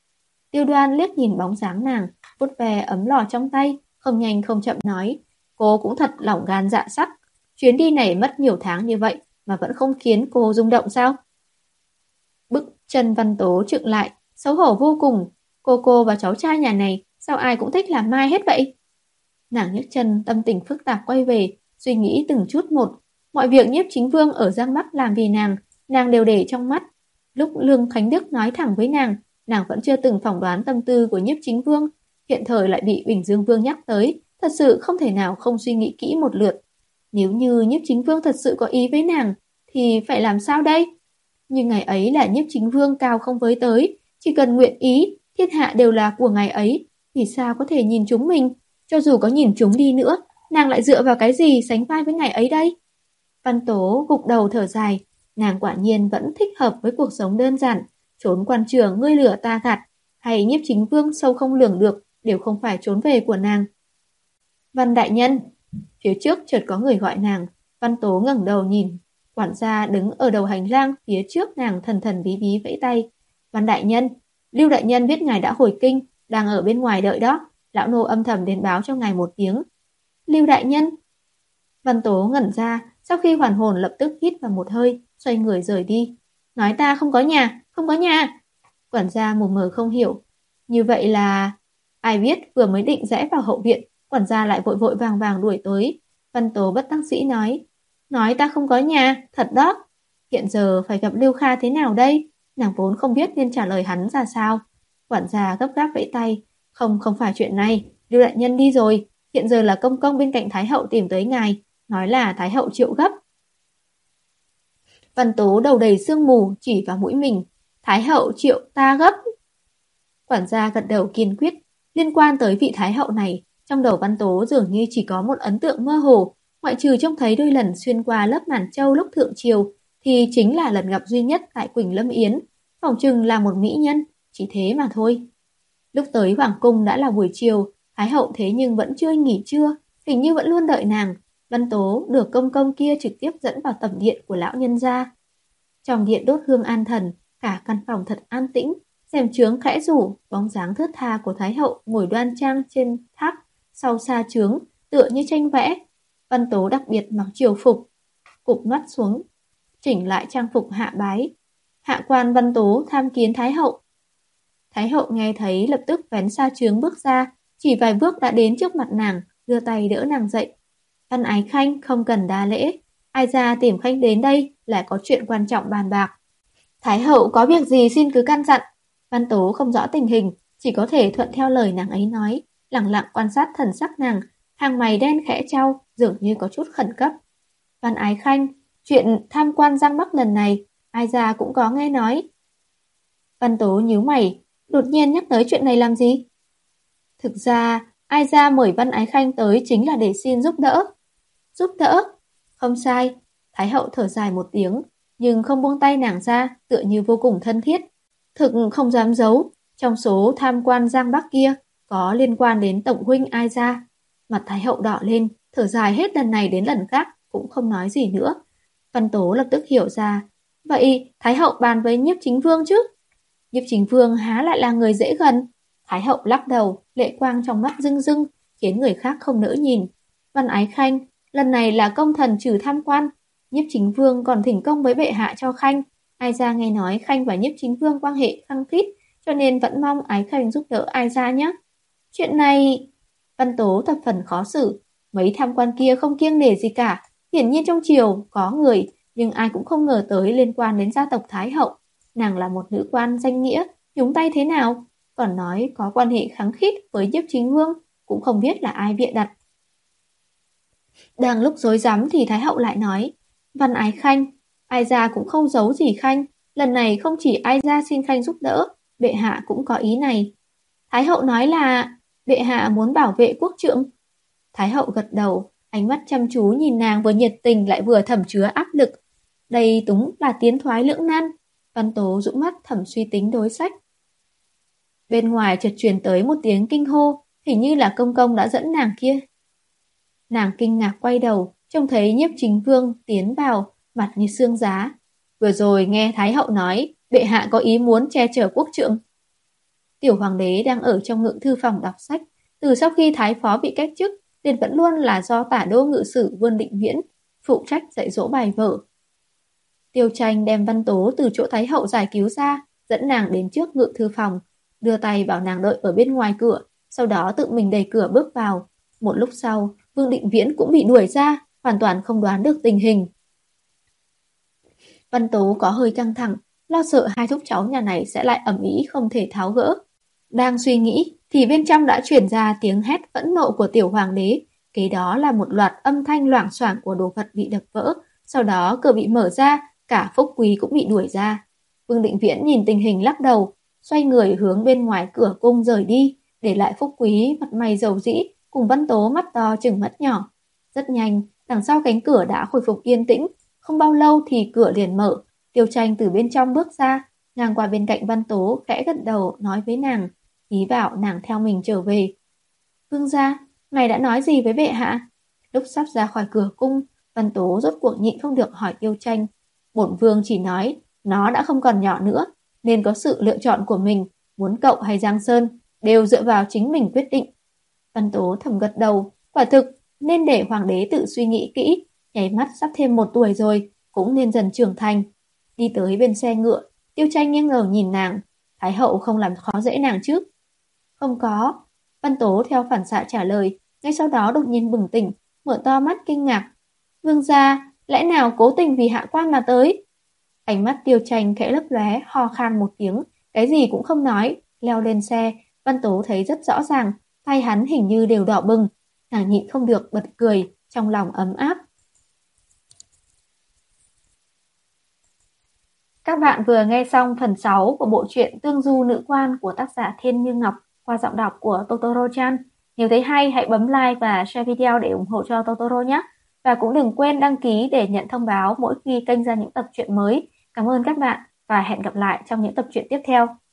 [SPEAKER 1] Tiêu Đoan liếc nhìn bóng dáng nàng, vuốt ve ấm lò trong tay, không nhanh không chậm nói, cô cũng thật lòng gan dạ sắt. Chuyến đi này mất nhiều tháng như vậy mà vẫn không khiến cô rung động sao? Bức chân Văn Tố trựng lại, xấu hổ vô cùng. Cô cô và cháu trai nhà này sao ai cũng thích làm mai hết vậy? Nàng nhấc chân, tâm tình phức tạp quay về, suy nghĩ từng chút một. Mọi việc Nhiếp Chính Vương ở Giang Bắc làm vì nàng, nàng đều để trong mắt. Lúc Lương Khánh Đức nói thẳng với nàng, nàng vẫn chưa từng phỏng đoán tâm tư của Nhiếp Chính Vương. Hiện thời lại bị Bình Dương Vương nhắc tới, thật sự không thể nào không suy nghĩ kỹ một lượt. Nếu như Nhiếp Chính Vương thật sự có ý với nàng, thì phải làm sao đây? Nhưng ngày ấy là Nhiếp Chính Vương cao không với tới, chỉ cần nguyện ý, thiên hạ đều là của ngày ấy, thì sao có thể nhìn chúng mình? Cho dù có nhìn chúng đi nữa, nàng lại dựa vào cái gì sánh vai với ngày ấy đây? Văn Tố gục đầu thở dài, nàng quả nhiên vẫn thích hợp với cuộc sống đơn giản, trốn quan trường ngươi lửa ta gạt, hay Nhiếp Chính Vương sâu không lường được, đều không phải trốn về của nàng. Văn đại nhân, phía trước chợt có người gọi nàng, Văn Tố ngẩng đầu nhìn, quản gia đứng ở đầu hành lang phía trước nàng thần thần bí bí vẫy tay. Văn đại nhân, Lưu đại nhân biết ngài đã hồi kinh, đang ở bên ngoài đợi đó, lão nô âm thầm đến báo cho ngài một tiếng. Lưu đại nhân. Văn Tố ngẩn ra, sau khi hoàn hồn lập tức hít vào một hơi, xoay người rời đi. Nói ta không có nhà, không có nhà. Quản gia mù mờ không hiểu. Như vậy là... Ai biết vừa mới định rẽ vào hậu viện, quản gia lại vội vội vàng vàng đuổi tới. Văn Tố bất đắc dĩ nói. Nói ta không có nhà, thật đó. Hiện giờ phải gặp Lưu Kha thế nào đây? Nàng vốn không biết nên trả lời hắn ra sao. Quản gia gấp gáp vẫy tay. Không, không phải chuyện này. Lưu đại nhân đi rồi. Hiện giờ là công công bên cạnh Thái hậu tìm tới ngài. Nói là Thái hậu triệu gấp. Văn Tố đầu đầy sương mù chỉ vào mũi mình. Thái hậu triệu ta gấp. Quản gia gật đầu kiên quyết. Liên quan tới vị Thái hậu này, trong đầu Văn Tố dường như chỉ có một ấn tượng mơ hồ. Ngoại trừ trông thấy đôi lần xuyên qua lớp màn châu lúc thượng triều, thì chính là lần gặp duy nhất tại Quỳnh Lâm Yến. Phỏng chừng là một mỹ nhân, chỉ thế mà thôi. Lúc tới Hoàng Cung đã là buổi chiều, Thái hậu thế nhưng vẫn chưa nghỉ trưa, hình như vẫn luôn đợi nàng. Văn Tố được công công kia trực tiếp dẫn vào tẩm điện của lão nhân gia. Trong điện đốt hương an thần, cả căn phòng thật an tĩnh, rèm chướng khẽ rủ, bóng dáng thướt tha của Thái hậu ngồi đoan trang trên tháp sau sa chướng, tựa như tranh vẽ. Văn Tố đặc biệt mặc triều phục, cụp mắt xuống, chỉnh lại trang phục hạ bái. Hạ quan Văn Tố tham kiến Thái hậu. Thái hậu nghe thấy lập tức vén sa chướng bước ra, chỉ vài bước đã đến trước mặt nàng, đưa tay đỡ nàng dậy. Văn Ái Khanh không cần đa lễ, ai ra tìm Khanh đến đây là có chuyện quan trọng bàn bạc. Thái hậu có việc gì xin cứ căn dặn. Văn Tố không rõ tình hình, chỉ có thể thuận theo lời nàng ấy nói, lặng lặng quan sát thần sắc nàng, hàng mày đen khẽ trao, dường như có chút khẩn cấp. Văn Ái Khanh, chuyện tham quan Giang Bắc lần này, ai ra cũng có nghe nói. Văn Tố nhíu mày, đột nhiên nhắc tới chuyện này làm gì? Thực ra, ai ra mời Văn Ái Khanh tới chính là để xin giúp đỡ. Giúp đỡ? Không sai. Thái hậu thở dài một tiếng, nhưng không buông tay nàng ra, tựa như vô cùng thân thiết. Thực không dám giấu, trong số tham quan Giang Bắc kia, có liên quan đến tổng huynh ai ra. Mặt Thái hậu đỏ lên, thở dài hết lần này đến lần khác, cũng không nói gì nữa. Văn Tố lập tức hiểu ra. Vậy Thái hậu bàn với Nhiếp Chính Vương chứ? Nhiếp Chính Vương há lại là người dễ gần. Thái hậu lắc đầu, lệ quang trong mắt rưng rưng, khiến người khác không nỡ nhìn. Văn Ái Khanh, lần này là công thần trừ tham quan. Nhiếp Chính Vương còn thỉnh công với bệ hạ cho Khanh. Ai ra nghe nói Khanh và Nhiếp Chính Vương quan hệ khăng khít, cho nên vẫn mong Ái Khanh giúp đỡ ai ra nhé. Chuyện này... Văn Tố thập phần khó xử. Mấy tham quan kia không kiêng nể gì cả. Hiển nhiên trong triều có người, nhưng ai cũng không ngờ tới liên quan đến gia tộc Thái hậu. Nàng là một nữ quan danh nghĩa, nhúng tay thế nào? Còn nói có quan hệ khăng khít với Nhiếp Chính Vương, cũng không biết là ai bịa đặt. Đang lúc rối rắm thì Thái hậu lại nói, Văn Ái Khanh, ai ra cũng không giấu gì Khanh, lần này không chỉ ai ra xin Khanh giúp đỡ, bệ hạ cũng có ý này. Thái hậu nói là bệ hạ muốn bảo vệ quốc trượng. Thái hậu gật đầu, ánh mắt chăm chú nhìn nàng vừa nhiệt tình lại vừa thẩm chứa áp lực. Đây đúng là tiến thoái lưỡng nan. Văn Tố dũng mắt thẩm suy tính đối sách. Bên ngoài chợt truyền tới một tiếng kinh hô, hình như là công công đã dẫn nàng kia. Nàng kinh ngạc quay đầu, trông thấy Nhiếp Chính Vương tiến vào, mặt như xương giá. Vừa rồi nghe Thái hậu nói, bệ hạ có ý muốn che chở quốc trượng. Tiểu hoàng đế đang ở trong ngự thư phòng đọc sách. Từ sau khi thái phó bị cách chức, liền vẫn luôn là do tả đô ngự sử Vương Định Viễn phụ trách dạy dỗ bài vở. Tiêu Tranh đem Văn Tố từ chỗ thái hậu giải cứu ra, dẫn nàng đến trước ngự thư phòng, đưa tay bảo nàng đợi ở bên ngoài cửa, sau đó tự mình đẩy cửa bước vào. Một lúc sau, Vương Định Viễn cũng bị đuổi ra, hoàn toàn không đoán được tình hình. Văn Tố có hơi căng thẳng, lo sợ hai thúc cháu nhà này sẽ lại ầm ĩ không thể tháo gỡ. Đang suy nghĩ thì bên trong đã truyền ra tiếng hét phẫn nộ của tiểu hoàng đế, kế đó là một loạt âm thanh loảng xoảng của đồ vật bị đập vỡ, sau đó cửa bị mở ra, cả Phúc Quý cũng bị đuổi ra. Vương Định Viễn nhìn tình hình lắc đầu, xoay người hướng bên ngoài cửa cung rời đi, để lại Phúc Quý mặt mày dầu dĩ cùng Văn Tố mắt to chừng mắt nhỏ. Rất nhanh, đằng sau cánh cửa đã khôi phục yên tĩnh, không bao lâu thì cửa liền mở. Tiêu Tranh từ bên trong bước ra, ngang qua bên cạnh Văn Tố khẽ gật đầu nói với nàng, ý bảo nàng theo mình trở về. Vương gia, ngài đã nói gì với bệ hạ? Lúc sắp ra khỏi cửa cung, Văn Tố rốt cuộc nhịn không được hỏi Tiêu Tranh. Bổn vương chỉ nói nó đã không còn nhỏ nữa, nên có sự lựa chọn của mình, muốn cậu hay Giang Sơn đều dựa vào chính mình quyết định. Văn Tố thầm gật đầu, quả thực nên để hoàng đế tự suy nghĩ kỹ, nháy mắt sắp thêm một tuổi rồi, cũng nên dần trưởng thành. Đi tới bên xe ngựa, Tiêu Tranh nghiêng đầu nhìn nàng, thái hậu không làm khó dễ nàng chứ? Không có. Văn Tố theo phản xạ trả lời, ngay sau đó đột nhiên bừng tỉnh, mở to mắt kinh ngạc. Vương gia, lẽ nào cố tình vì hạ quan mà tới? Ánh mắt Tiêu Tranh khẽ lấp lóe, ho khan một tiếng, cái gì cũng không nói, leo lên xe. Văn Tố thấy rất rõ ràng, tay hắn hình như đều đỏ bừng, nàng nhịn không được bật cười, trong lòng ấm áp. Các bạn vừa nghe xong phần sáu của bộ truyện Tương Du Nữ Quan của tác giả Thiên Như Ngọc qua giọng đọc của Totoro-chan. Nếu thấy hay hãy bấm like và share video để ủng hộ cho Totoro nhé. Và cũng đừng quên đăng ký để nhận thông báo mỗi khi kênh ra những tập truyện mới. Cảm ơn các bạn và hẹn gặp lại trong những tập truyện tiếp theo.